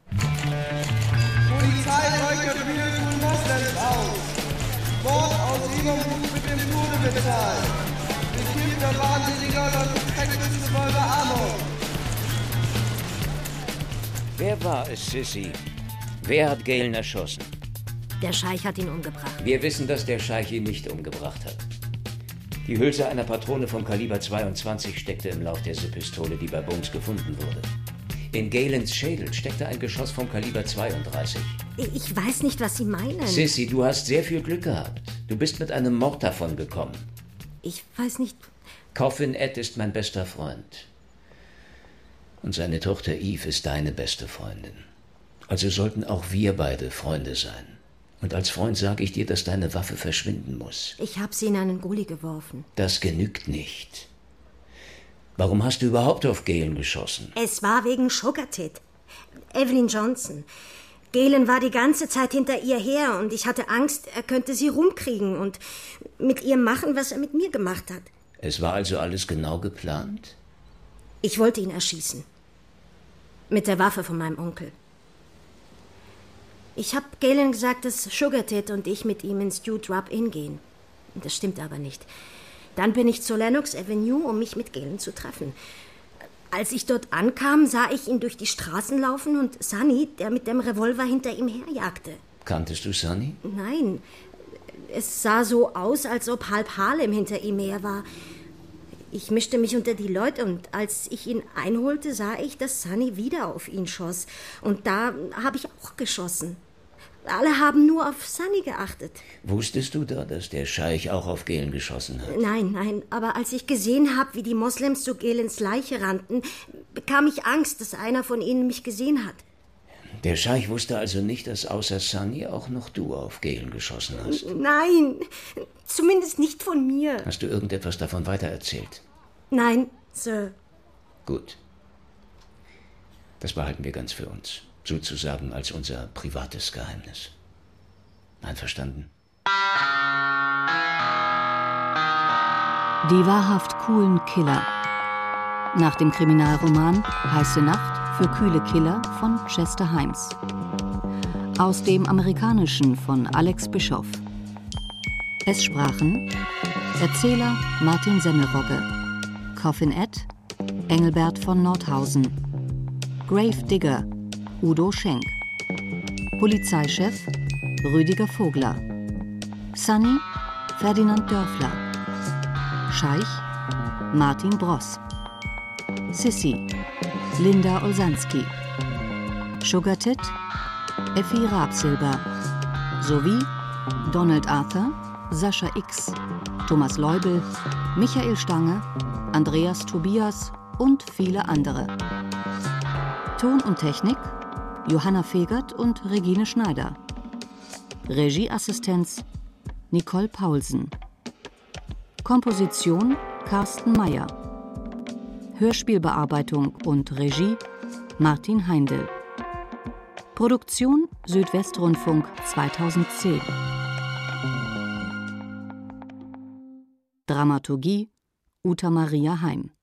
S5: Polizei leuchtet Beautiful Moslems aus. Mord aus Übermut mit dem Tode bezahlt. Bekiffter Wahnsinniger läuft Hexenfolge Amok.
S10: Wer war es, Sissy? Wer hat Galen erschossen?
S2: Der Scheich hat ihn umgebracht.
S7: Wir wissen, dass der Scheich ihn nicht umgebracht hat. Die Hülse einer Patrone vom Kaliber zweiundzwanzig steckte im Lauf der S I-Pistole, die bei Bones gefunden wurde. In Galens Schädel steckte ein Geschoss vom Kaliber zweiunddreißig.
S2: Ich weiß nicht, was Sie meinen.
S7: Sissy, du hast sehr viel Glück gehabt. Du bist mit einem Mord davon gekommen.
S2: Ich weiß nicht...
S7: Coffin Ed ist mein bester Freund. Und seine Tochter Eve ist deine beste Freundin. Also sollten auch wir beide Freunde sein. Und als Freund sage ich dir, dass deine Waffe verschwinden muss.
S2: Ich habe sie in einen Gully geworfen.
S7: Das genügt nicht. Warum hast du überhaupt auf Galen geschossen?
S2: Es war wegen Sugartit. Evelyn Johnson. Galen war die ganze Zeit hinter ihr her und ich hatte Angst, er könnte sie rumkriegen und mit ihr machen, was er mit mir gemacht hat.
S7: Es war also alles genau geplant?
S2: Ich wollte ihn erschießen. Mit der Waffe von meinem Onkel. Ich habe Galen gesagt, dass Sugartit und ich mit ihm ins Stew Drop Inn gehen. Das stimmt aber nicht. Dann bin ich zur Lennox Avenue, um mich mit Galen zu treffen. Als ich dort ankam, sah ich ihn durch die Straßen laufen und Sonny, der mit dem Revolver hinter ihm herjagte.
S7: Kanntest du Sonny?
S2: Nein. Es sah so aus, als ob halb Harlem hinter ihm her war. Ich mischte mich unter die Leute und als ich ihn einholte, sah ich, dass Sonny wieder auf ihn schoss. Und da habe ich auch geschossen. Alle haben nur auf Sonny geachtet.
S7: Wusstest du da, dass der Scheich auch auf Galen geschossen hat?
S2: Nein, nein, aber als ich gesehen habe, wie die Moslems zu Galens Leiche rannten, bekam ich Angst, dass einer von ihnen mich gesehen hat.
S7: Der Scheich wusste also nicht, dass außer Sunny auch noch du auf Galen geschossen hast.
S2: Nein, zumindest nicht von mir.
S7: Hast du irgendetwas davon weitererzählt?
S2: Nein, Sir.
S7: Gut. Das behalten wir ganz für uns. Sozusagen als unser privates Geheimnis. Einverstanden?
S15: Die wahrhaft coolen Killer. Nach dem Kriminalroman Heiße Nacht für kühle Killer von Chester Himes. Aus dem Amerikanischen von Alex Bischoff. Es sprachen Erzähler Martin Semmelrogge, Coffin Ed Engelbert von Nordhausen, Grave Digger Udo Schenk, Polizeichef Rüdiger Vogler, Sunny Ferdinand Dörfler, Scheich Martin Bross, Sissy Linda Olsanski, Sugartit Effi Rabsilber sowie Donald Arthur, Sascha X, Thomas Leubel, Michael Stange, Andreas Tobias und viele andere. Ton und Technik Johanna Fegert und Regine Schneider. Regieassistenz Nicole Paulsen. Komposition Carsten Meyer. Hörspielbearbeitung und Regie Martin Heindl. Produktion Südwestrundfunk zweitausendzehn. Dramaturgie Uta Maria Heim.